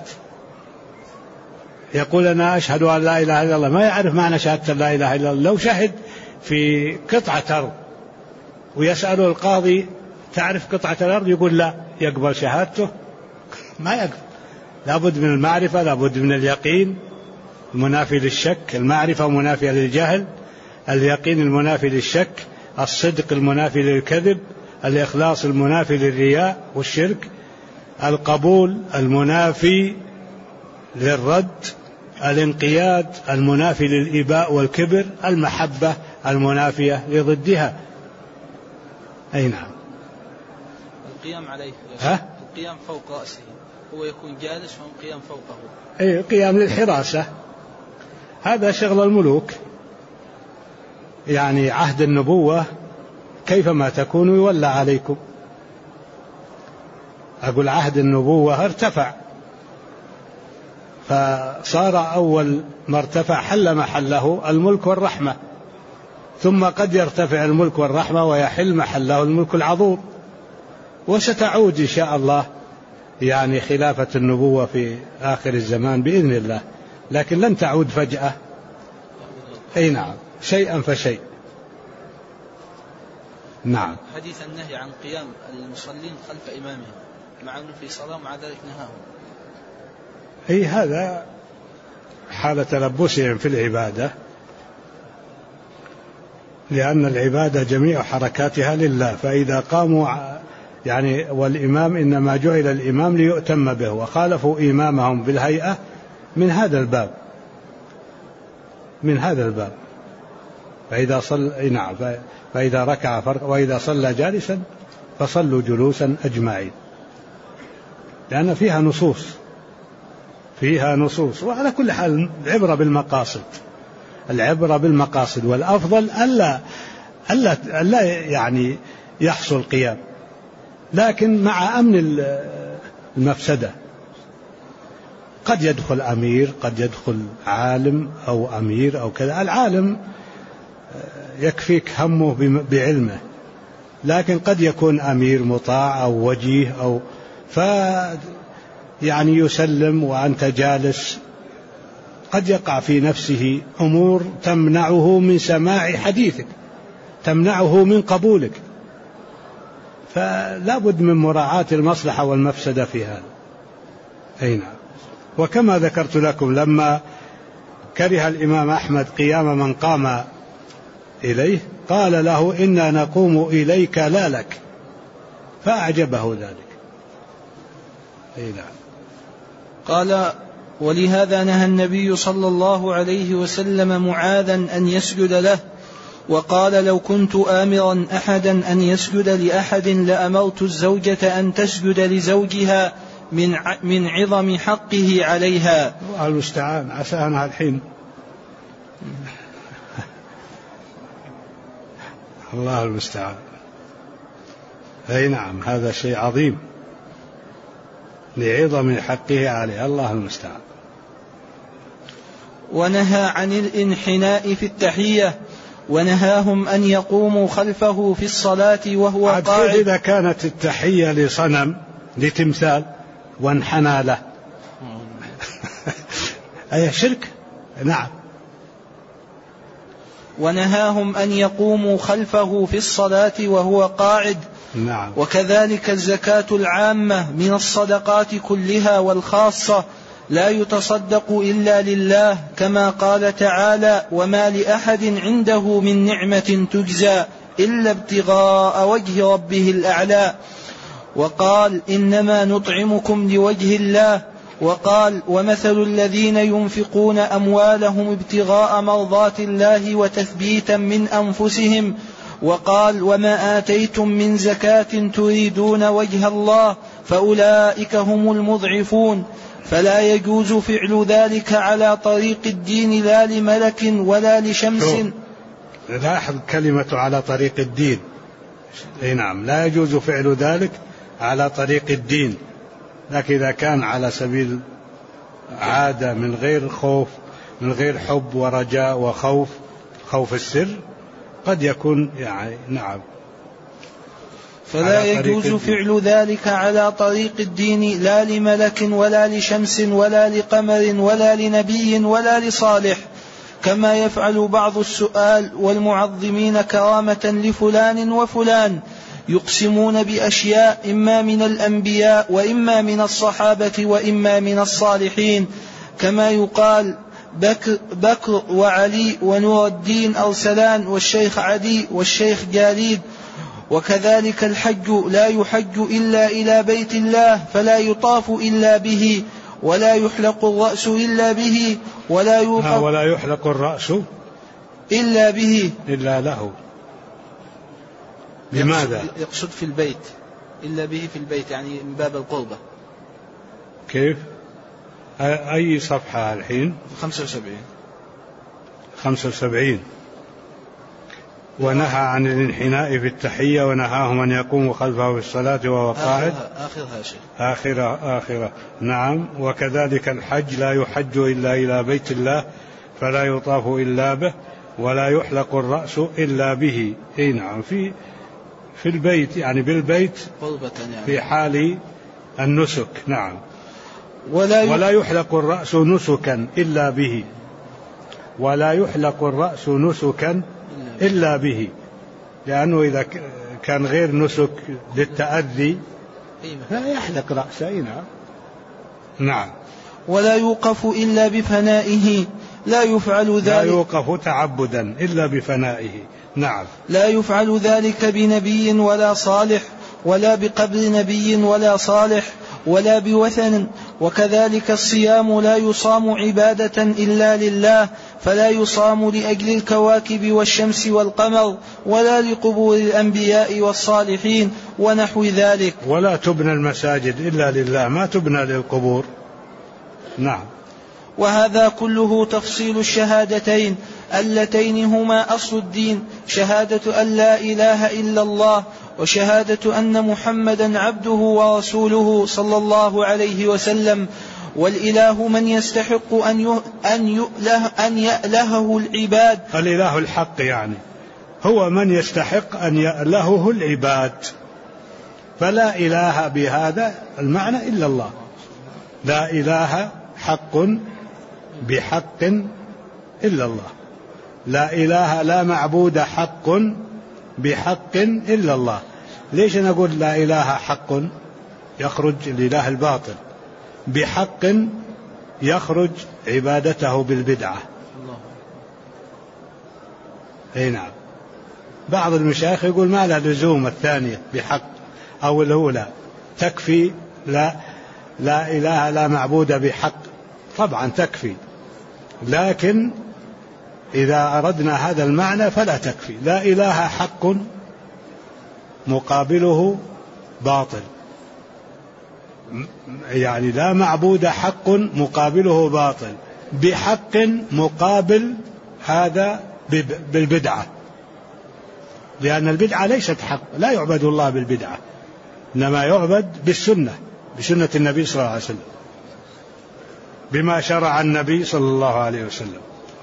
يقول أنا أشهد أن لا إله إلا الله ما يعرف معنى شهادة لا إله إلا الله. لو شهد في قطعة أرض ويسأله القاضي تعرف قطعة الأرض، يقول لا، يقبل شهادته؟ ما يقبل. لابد من المعرفة، لابد من اليقين المنافي للشك، المعرفة منافية للجهل، اليقين المنافي للشك، الصدق المنافي للكذب، الإخلاص المنافي للرياء والشرك، القبول المنافي للرد، الانقياد المنافي للإباء والكبر، المحبة المنافية لضدها. أي نعم. القيام عليه القيام فوق رأسه، هو يكون جالس والقيام فوقه. أي قيام للحراسة، هذا شغل الملوك. يعني عهد النبوة كيفما تكونوا يولى عليكم. أقول عهد النبوة ارتفع، فصار أول ما ارتفع حل محله الملك والرحمة، ثم قد يرتفع الملك والرحمة ويحل محله الملك العضوض، وستعود إن شاء الله يعني خلافة النبوة في آخر الزمان بإذن الله، لكن لن تعود فجأة. أي نعم، شيئا فشيء. نعم. حديث النهي عن قيام المصلين خلف إمامهم مع أنه في صلاة مع ذلك نهاهم. أي هذا حال تلبسهم في العبادة، لأن العبادة جميع حركاتها لله، فإذا قاموا يعني والإمام إنما جعل الإمام ليؤتم به، وخالفوا إمامهم بالهيئة من هذا الباب فإذا صلى نعم فإذا ركع وإذا صلى جالسا فصلوا جلوسا أجمعين، لأن فيها نصوص. وعلى كل حال العبرة بالمقاصد، والأفضل ألا يعني يحصل قيام، لكن مع أمن المفسدة. قد يدخل أمير، قد يدخل عالم أو أمير أو كذا. العالم يكفيك همه بعلمه، لكن قد يكون أمير مطاع أو وجيه أو يعني يسلم وأنت جالس، قد يقع في نفسه أمور تمنعه من سماع حديثك، تمنعه من قبولك، فلا بد من مراعاة المصلحة والمفسدة في هذا. أي نعم. وكما ذكرت لكم لما كره الإمام أحمد قيام من قام إليه قال له إنا نقوم إليك لا لك، فأعجبه ذلك. أي نعم. قال: ولهذا نهى النبي صلى الله عليه وسلم معاذا أن يسجد له، وقال: لو كنت آمرا أحدا أن يسجد لأحد لأمرت الزوجة أن تسجد لزوجها من عظم حقه عليها. الله المستعان، عسانا الحين. الله المستعان. أي نعم، هذا شيء عظيم لعظم حقه عليه. الله المستعان. ونهى عن الانحناء في التحية، ونهاهم أن يقوموا خلفه في الصلاة وهو قاعد. إذا كانت التحية لصنم لتمثال وانحنى له أي شرك. نعم. ونهاهم أن يقوموا خلفه في الصلاة وهو قاعد. نعم. وكذلك الزكاة العامة من الصدقات كلها والخاصة لا يتصدق إلا لله، كما قال تعالى: وما لأحد عنده من نعمة تجزى إلا ابتغاء وجه ربه الأعلى. وقال: إنما نطعمكم لوجه الله. وقال: ومثل الذين ينفقون أموالهم ابتغاء مرضات الله وتثبيتا من أنفسهم. وقال: وما آتيتم من زكاة تريدون وجه الله فأولئك هم المضعفون. فلا يجوز فعل ذلك على طريق الدين لا لملك ولا لشمس. لاحظ كلمة على طريق الدين. أي نعم، لا يجوز فعل ذلك على طريق الدين، لكن إذا كان على سبيل عادة من غير خوف، من غير حب ورجاء وخوف، خوف السر، قد يكون يعني نعم. فلا يجوز فعل ذلك على طريق الدين لا لملك ولا لشمس ولا لقمر ولا لنبي ولا لصالح، كما يفعل بعض السؤال والمعظمين كرامة لفلان وفلان، يقسمون بأشياء إما من الأنبياء وإما من الصحابة وإما من الصالحين، كما يقال بكر وعلي ونور الدين أرسلان والشيخ عدي والشيخ جاليد. وكذلك الحج لا يحج إلا إلى بيت الله، فلا يطاف إلا به، ولا يحلق الرأس إلا به، ولا يحلق الرأس إلا به إلا له. لماذا؟ يقصد في البيت، إلا به في البيت، يعني من باب القربة. كيف؟ أي صفحة الحين؟ 75. ونهى عن الانحناء في التحية، ونهاهم أن يقوموا خلفه في الصلاة وهو قاعد. آخرة. نعم. وكذلك الحج، لا يحج إلا إلى بيت الله فلا يطاف إلا به، ولا يحلق الرأس إلا به. أي نعم، في البيت، يعني بالبيت في حال النسك. نعم. ولا يحلق الرأس نسكا إلا به، ولا يحلق الرأس نسكا إلا به، لأنه إذا كان غير نسك للتأذي لا يحلق رأسه. نعم. ولا يوقف إلا بفنائه، لا يفعل ذلك، لا يوقف تعبدا إلا بفنائه. نعم. لا يفعل ذلك بنبي ولا صالح، ولا بقبر نبي ولا صالح، ولا بوثن. وكذلك الصيام لا يصام عبادة إلا لله، فلا يصام لأجل الكواكب والشمس والقمر، ولا لقبور الأنبياء والصالحين ونحو ذلك. ولا تبنى المساجد إلا لله، ما تبنى للقبور. نعم. وهذا كله تفصيل الشهادتين اللتين هما أصل الدين، شهادة أن لا إله إلا الله، وشهادة أن محمدا عبده ورسوله صلى الله عليه وسلم. والإله من يستحق أن يألهه العباد. الإله الحق يعني هو من يستحق أن يألهه العباد، فلا إله بهذا المعنى إلا الله. لا إله حق بحق إلا الله، لا إله، لا معبود حق بحق إلا الله. ليش نقول لا إله حق؟ يخرج الإله الباطل، بحق يخرج عبادته بالبدعة. أي نعم. بعض المشايخ يقول ما لا لزوم الثانية بحق أو الأولى تكفي، لا إله لا معبود بحق، طبعا تكفي، لكن إذا أردنا هذا المعنى فلا تكفي. لا إله حق مقابله باطل، يعني لا معبود حق مقابله باطل، بحق مقابل هذا بالبدعة، لأن البدعة ليست حق، لا يعبد الله بالبدعة، إنما يعبد بالسنة، بسنة النبي صلى الله عليه وسلم، بما شرع النبي صلى الله عليه وسلم.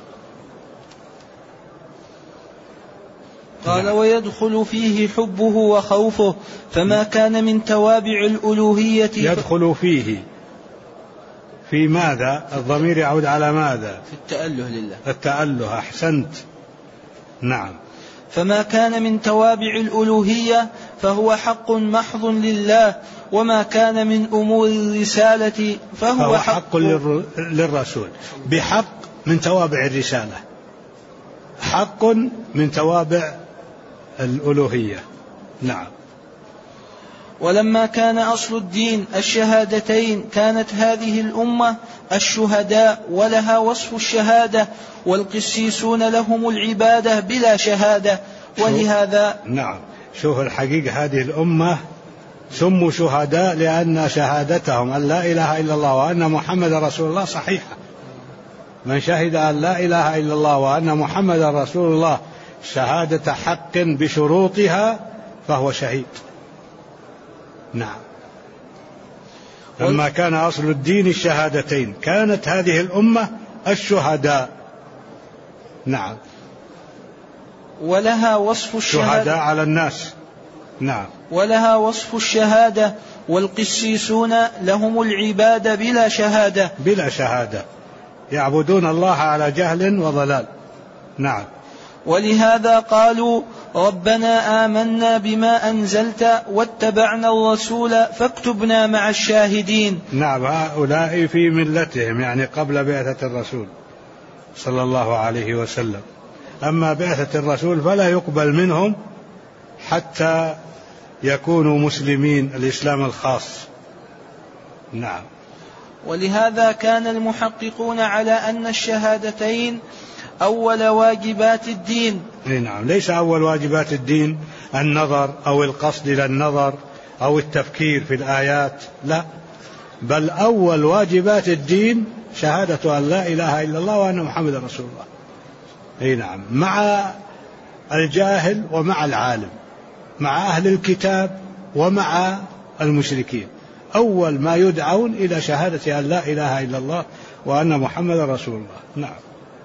قال: ويدخل فيه حبه وخوفه، فما كان من توابع الألوهية. يدخل فيه في ماذا؟ الضمير يعود على ماذا؟ في التأله لله. التأله، أحسنت. نعم. فما كان من توابع الألوهية فهو حق محض لله، وما كان من أمور الرسالة فهو حق للرسول، بحق من توابع الرسالة، حق من توابع الألوهية. نعم. ولما كان أصل الدين الشهادتين كانت هذه الأمة الشهداء ولها وصف الشهادة، والقسيسون لهم العبادة بلا شهادة. ولهذا نعم، شوف الحقيقة، هذه الأمة سموا شهداء لأن شهادتهم أن لا إله إلا الله وأن محمد رسول الله صحيحة. من شهد أن لا إله إلا الله وأن محمد رسول الله شهادة حق بشروطها فهو شهيد. نعم. لما كان أصل الدين الشهادتين كانت هذه الأمة الشهداء. نعم. ولها وصف الشهادة، شهداء على الناس. نعم. ولها وصف الشهادة، والقسيسون لهم العبادة بلا شهادة. بلا شهادة، يعبدون الله على جهل وضلال. نعم. ولهذا قالوا: ربنا آمنا بما أنزلت واتبعنا الرسول فاكتبنا مع الشاهدين. نعم، هؤلاء في ملتهم، يعني قبل بعثة الرسول صلى الله عليه وسلم. أما بعثة الرسول فلا يقبل منهم حتى يكونوا مسلمين الإسلام الخاص. نعم. ولهذا كان المحققون على أن الشهادتين أول واجبات الدين. نعم، ليس أول واجبات الدين النظر أو القصد إلى النظر أو التفكير في الآيات، لا، بل أول واجبات الدين شهادة أن لا إله إلا الله وأن محمد رسول الله. نعم، مع الجاهل ومع العالم، مع أهل الكتاب ومع المشركين. أول ما يدعون إلى شهادة أن لا إله إلا الله وأن محمد رسول الله. نعم.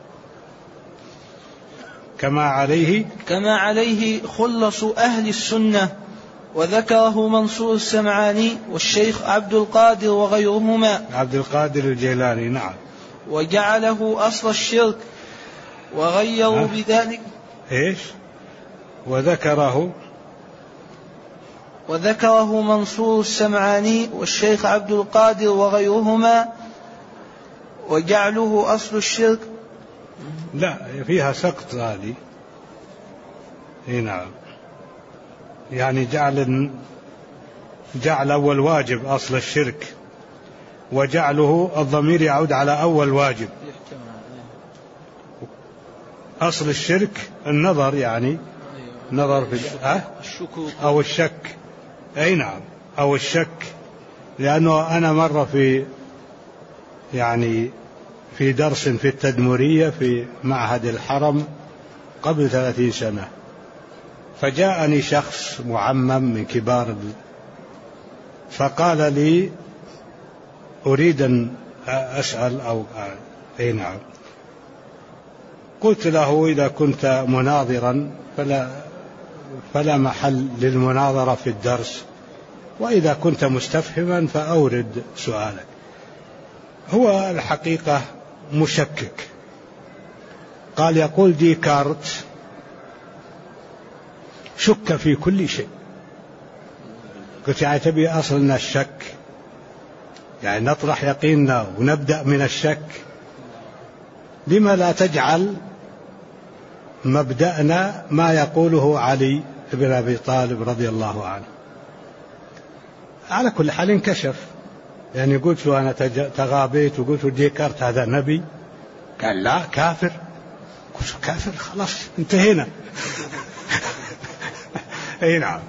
كما عليه خلص أهل السنة، وذكره منصور السمعاني والشيخ عبد القادر وغيرهما. عبد القادر الجيلاني. نعم. وجعله أصل الشرك وغيروا بذلك. إيش؟ وذكره منصور السمعاني والشيخ عبد القادر وغيرهما وجعله أصل الشرك. لا، فيها سقط هذه. نعم، يعني جعل أول واجب أصل الشرك، وجعله الضمير يعود على أول واجب. أصل الشرك النظر، يعني نظر في أو الشك. أي نعم، أو الشك. لأنه أنا مر في درس في التدمرية في معهد الحرم قبل 30 سنة، فجاءني شخص معمم من كبار فقال لي أريد أن أسأل أي نعم. قلت له إذا كنت مناظرا فلا محل للمناظرة في الدرس، وإذا كنت مستفهما فأورد سؤالك. هو الحقيقة مشكك. قال يقول ديكارت شك في كل شيء. قلت يعني تبي أصلنا الشك، يعني نطرح يقيننا ونبدأ من الشك؟ لما لا تجعل مبدأنا ما يقوله علي بن أبي طالب رضي الله عنه؟ على كل حال انكشف. يعني قلت له أنا تغابيت وقلت له ديكارت هذا نبي؟ قال لا كافر. قلت له كافر؟ خلاص انتهينا. اي نعم،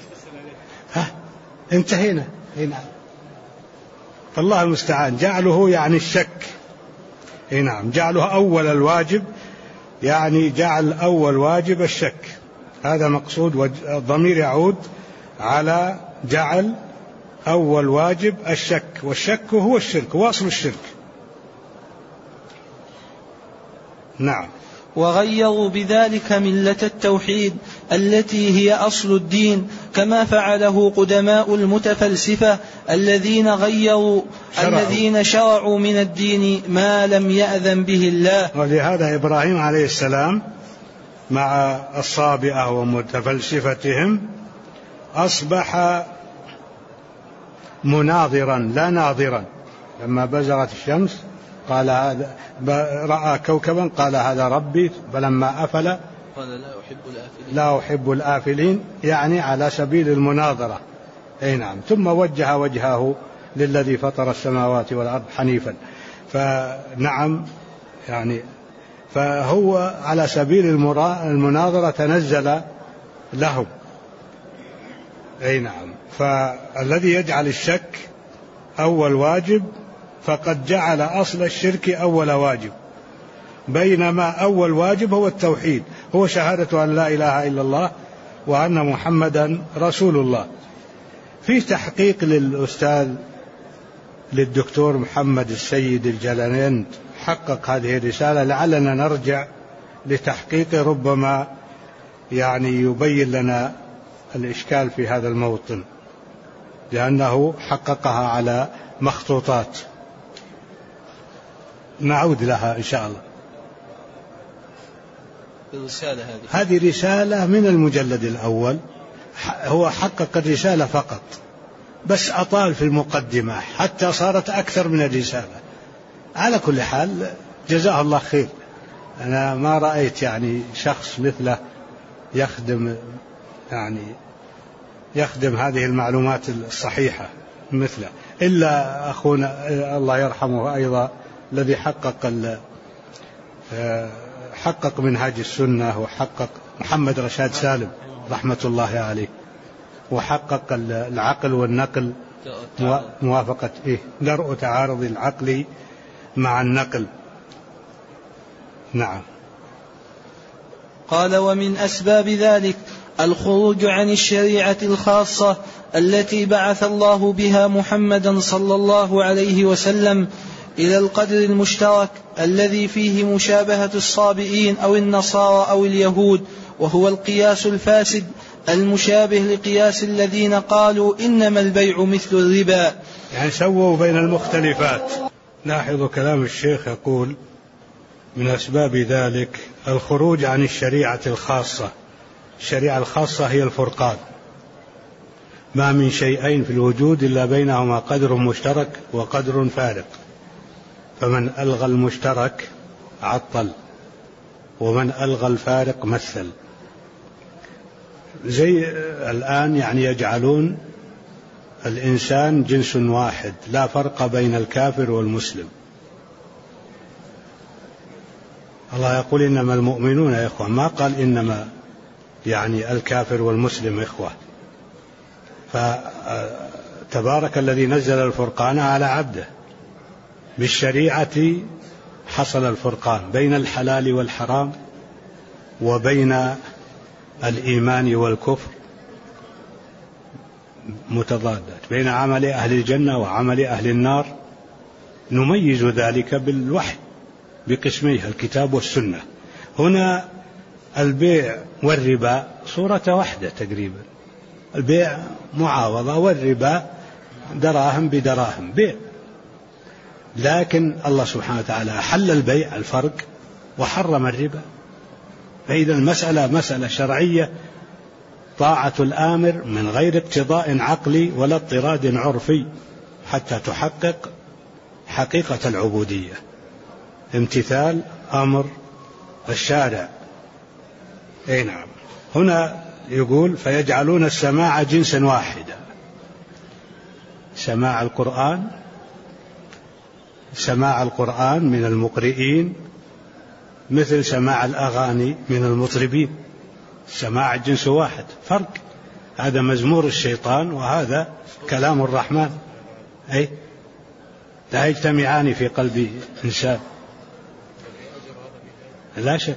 انتهينا. اي نعم. فالله المستعان. جعله يعني الشك. اي نعم، جعله أول الواجب، يعني جعل أول واجب الشك. هذا مقصود. الضمير يعود على جعل أول واجب الشك، والشك هو الشرك، هو أصل الشرك. نعم. وغيروا بذلك ملة التوحيد التي هي أصل الدين، كما فعله قدماء المتفلسفة الذين شرعوا من الدين ما لم يأذن به الله. ولهذا إبراهيم عليه السلام مع الصابئة ومتفلسفتهم أصبح مناظرا لا ناظرا. لما بزغت الشمس قال هذا، رأى كوكبا قال هذا ربي، فلما أفل قال لا أحب الآفلين، يعني على سبيل المناظرة. أي نعم. ثم وجه وجهه للذي فطر السماوات والأرض حنيفا. فنعم، يعني فهو على سبيل المناظرة تنزل لهم. أي نعم. فالذي يجعل الشك أول واجب فقد جعل أصل الشرك أول واجب، بينما أول واجب هو التوحيد، هو شهادة أن لا إله إلا الله وأن محمدا رسول الله. في تحقيق للدكتور محمد السيد الجلالين حقق هذه الرسالة، لعلنا نرجع لتحقيق ربما يعني يبين لنا الإشكال في هذا الموطن، لأنه حققها على مخطوطات. نعود لها إن شاء الله. هذه رسالة من المجلد الأول، هو حقق الرسالة فقط، بس أطال في المقدمة حتى صارت أكثر من الرسالة. على كل حال جزاه الله خير. أنا ما رأيت يعني شخص مثله يخدم هذه المعلومات الصحيحة مثله، إلا أخونا الله يرحمه أيضا الذي حقق منهاج السنة، وحقق محمد رشاد سالم رحمة الله عليه، وحقق العقل والنقل موافقة درء تعارض العقل مع النقل. نعم. قال: ومن أسباب ذلك الخروج عن الشريعة الخاصة التي بعث الله بها محمدا صلى الله عليه وسلم إلى القدر المشترك الذي فيه مشابهة الصابئين أو النصارى أو اليهود، وهو القياس الفاسد المشابه لقياس الذين قالوا إنما البيع مثل الربا. يعني سووا بين المختلفات. لاحظوا كلام الشيخ يقول: من أسباب ذلك الخروج عن الشريعة الخاصة. الشريعة الخاصة هي الفرقان، ما من شيئين في الوجود إلا بينهما قدر مشترك وقدر فارق، فمن ألغى المشترك عطل، ومن ألغى الفارق مثل. زي الآن يعني يجعلون الإنسان جنس واحد، لا فرق بين الكافر والمسلم. الله يقول: إنما المؤمنون إخوة، ما قال إنما يعني الكافر والمسلم إخوة. فتبارك الذي نزل الفرقان على عبده. بالشريعة حصل الفرقان بين الحلال والحرام، وبين الإيمان والكفر، متضادات، بين عمل أهل الجنة وعمل أهل النار. نميز ذلك بالوحي بقسميه الكتاب والسنة. هنا البيع والربا صورة واحدة تقريبا، البيع معاوضة والربا دراهم بدراهم، بيع. لكن الله سبحانه وتعالى حل البيع الفرق وحرم الربا. فإذا المسألة مسألة شرعية، طاعة الآمر من غير اقتضاء عقلي ولا اضطراد عرفي، حتى تحقق حقيقة العبودية، امتثال أمر الشارع. أي نعم. هنا يقول: فيجعلون السماع جنسا واحدا. سماع القرآن من المقرئين مثل سماع الأغاني من المطربين، سماع جنس واحد، فرق. هذا مزمور الشيطان وهذا كلام الرحمن، أي لا يجتمعان في قلب إنسان، لا شك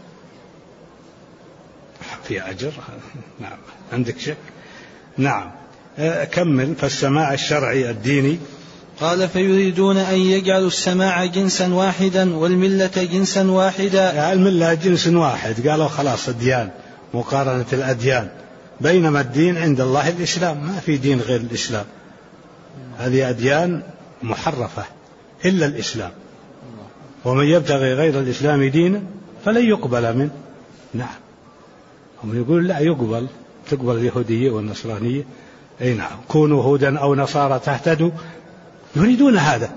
في أجر. نعم، عندك شك؟ نعم، كمل. فالسماع الشرعي الديني. قال: فيريدون أن يجعلوا السماع جنسا واحدا والملة جنسا واحدا. يعني الملة جنس واحد، قالوا خلاص الديان، مقارنة الأديان، بينما الدين عند الله الإسلام، ما في دين غير الإسلام. هذه أديان محرفة إلا الإسلام، ومن يبتغي غير الإسلام دينا فلن يقبل منه. نعم، هم يقول لا يقبل، تقبل اليهودية والنصرانية. أي نعم، كونوا هودا أو نصارى تهتدوا، يريدون هذا.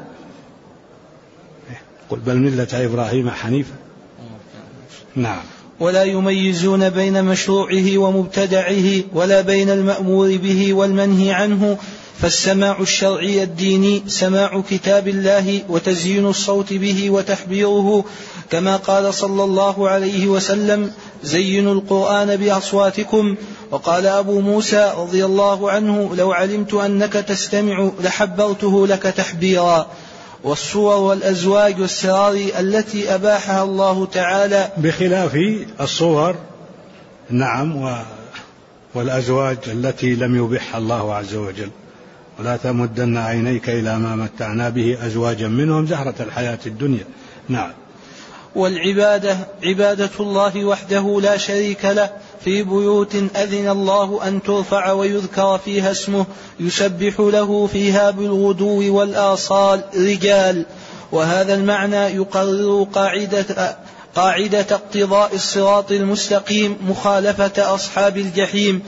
قل بل ملة إبراهيم حنيفا. نعم. ولا يميزون بين مشروعه ومبتدعه، ولا بين المأمور به والمنهي عنه. فالسماع الشرعي الديني سماع كتاب الله وتزيين الصوت به وتحبيره، كما قال صلى الله عليه وسلم: زينوا القرآن بأصواتكم. وقال أبو موسى رضي الله عنه: لو علمت أنك تستمع لحبرته لك تحبيرا. والصور والأزواج والسرار التي أباحها الله تعالى، بخلاف الصور نعم والأزواج التي لم يبحها الله عز وجل. ولا تمدن عينيك إلى ما متعنا به أزواجا منهم زهرة الحياة الدنيا. نعم. والعبادة عبادة الله وحده لا شريك له، في بيوت أذن الله أن ترفع ويذكر فيها اسمه، يسبح له فيها بالغدو والآصال رجال. وهذا المعنى يقرر قاعدة اقتضاء الصراط المستقيم مخالفة أصحاب الجحيم.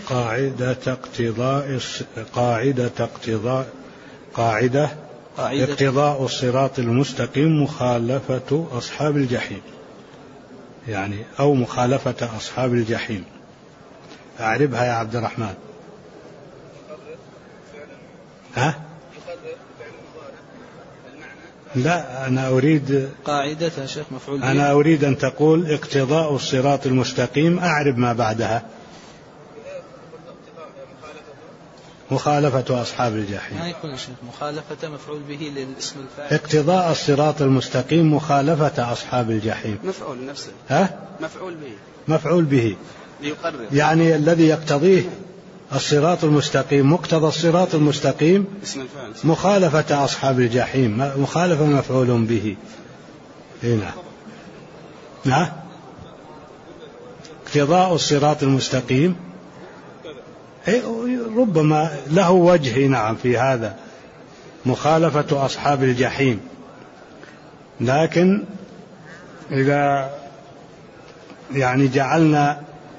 اقتضاء الصراط المستقيم مخالفة أصحاب الجحيم، يعني أو مخالفة أصحاب الجحيم. أعربها يا عبد الرحمن. ها؟ لا، أنا أريد قاعدة شيخ مفعول به. أنا أريد أن تقول اقتضاء الصراط المستقيم، أعرب ما بعدها. مخالفة أصحاب الجحيم. ما يكون شيخ مخالفة مفعول به للاسم الفاعل. اقتضاء الصراط المستقيم مخالفة أصحاب الجحيم. مفعول نفسه. مفعول به. مفعول به. ليقرر. يعني الذي يقتضيه الصراط المستقيم، مقتضى الصراط المستقيم اسم الفاعل. مخالفة أصحاب الجحيم، مخالفة مفعول به. نعم. اقتضاء الصراط المستقيم ربما له وجه نعم في هذا، مخالفة أصحاب الجحيم. لكن إذا يعني جعلنا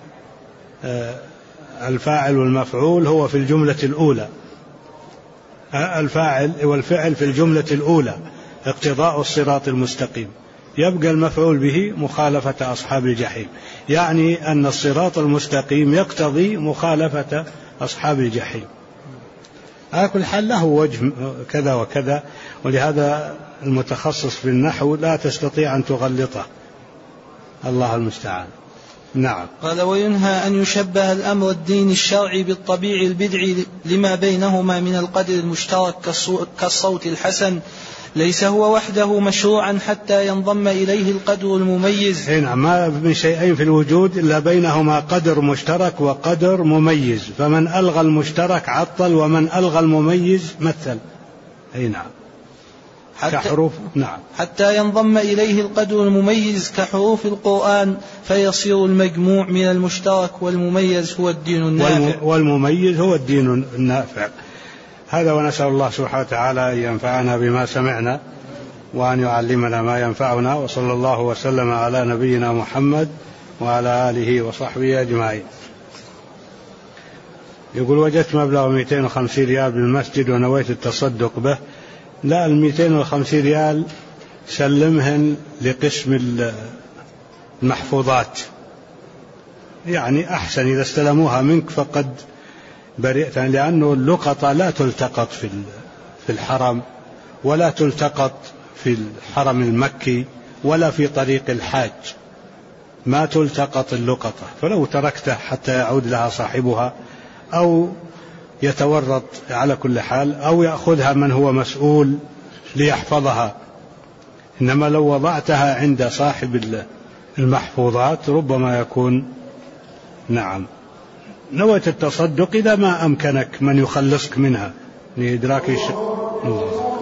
الفاعل والمفعول هو في الجملة الأولى، الفاعل والفعل في الجملة الأولى اقتضاء الصراط المستقيم، يبقى المفعول به مخالفة أصحاب الجحيم، يعني أن الصراط المستقيم يقتضي مخالفة أصحاب الجحيم. على كل حال له وجه كذا وكذا، ولهذا المتخصص في النحو لا تستطيع أن تغلطه، الله المستعان. نعم. قال: وينهى أن يشبه الأمر الديني الشرعي بالطبيعي البدعي لما بينهما من القدر المشترك كالصوت الحسن، ليس هو وحده مشروعا حتى ينضم إليه القدر المميز. نعم، ما من شيئين في الوجود إلا بينهما قدر مشترك وقدر مميز، فمن ألغى المشترك عطل، ومن ألغى المميز مثل. نعم. كحروف. نعم. حتى ينضم إليه القدر المميز كحروف القرآن، فيصير المجموع من المشترك والمميز هو الدين النافع. والمميز هو الدين النافع. هذا، ونسأل الله سبحانه وتعالى أن ينفعنا بما سمعنا وأن يعلمنا ما ينفعنا، وصلى الله وسلم على نبينا محمد وعلى آله وصحبه أجمعين. يقول: وجدت مبلغ 250 ريال بالمسجد ونويت التصدق به. لا، 250 ريال سلمهن لقسم المحفوظات، يعني أحسن إذا استلموها منك فقد برئت، لأنه اللقطة لا تلتقط في الحرم، ولا تلتقط في الحرم المكي، ولا في طريق الحاج، ما تلتقط اللقطة. فلو تركته حتى يعود لها صاحبها أو يتورط على كل حال، أو يأخذها من هو مسؤول ليحفظها. إنما لو وضعتها عند صاحب المحفوظات ربما يكون. نعم. نويت التصدق إذا ما أمكنك من يخلصك منها لإدراك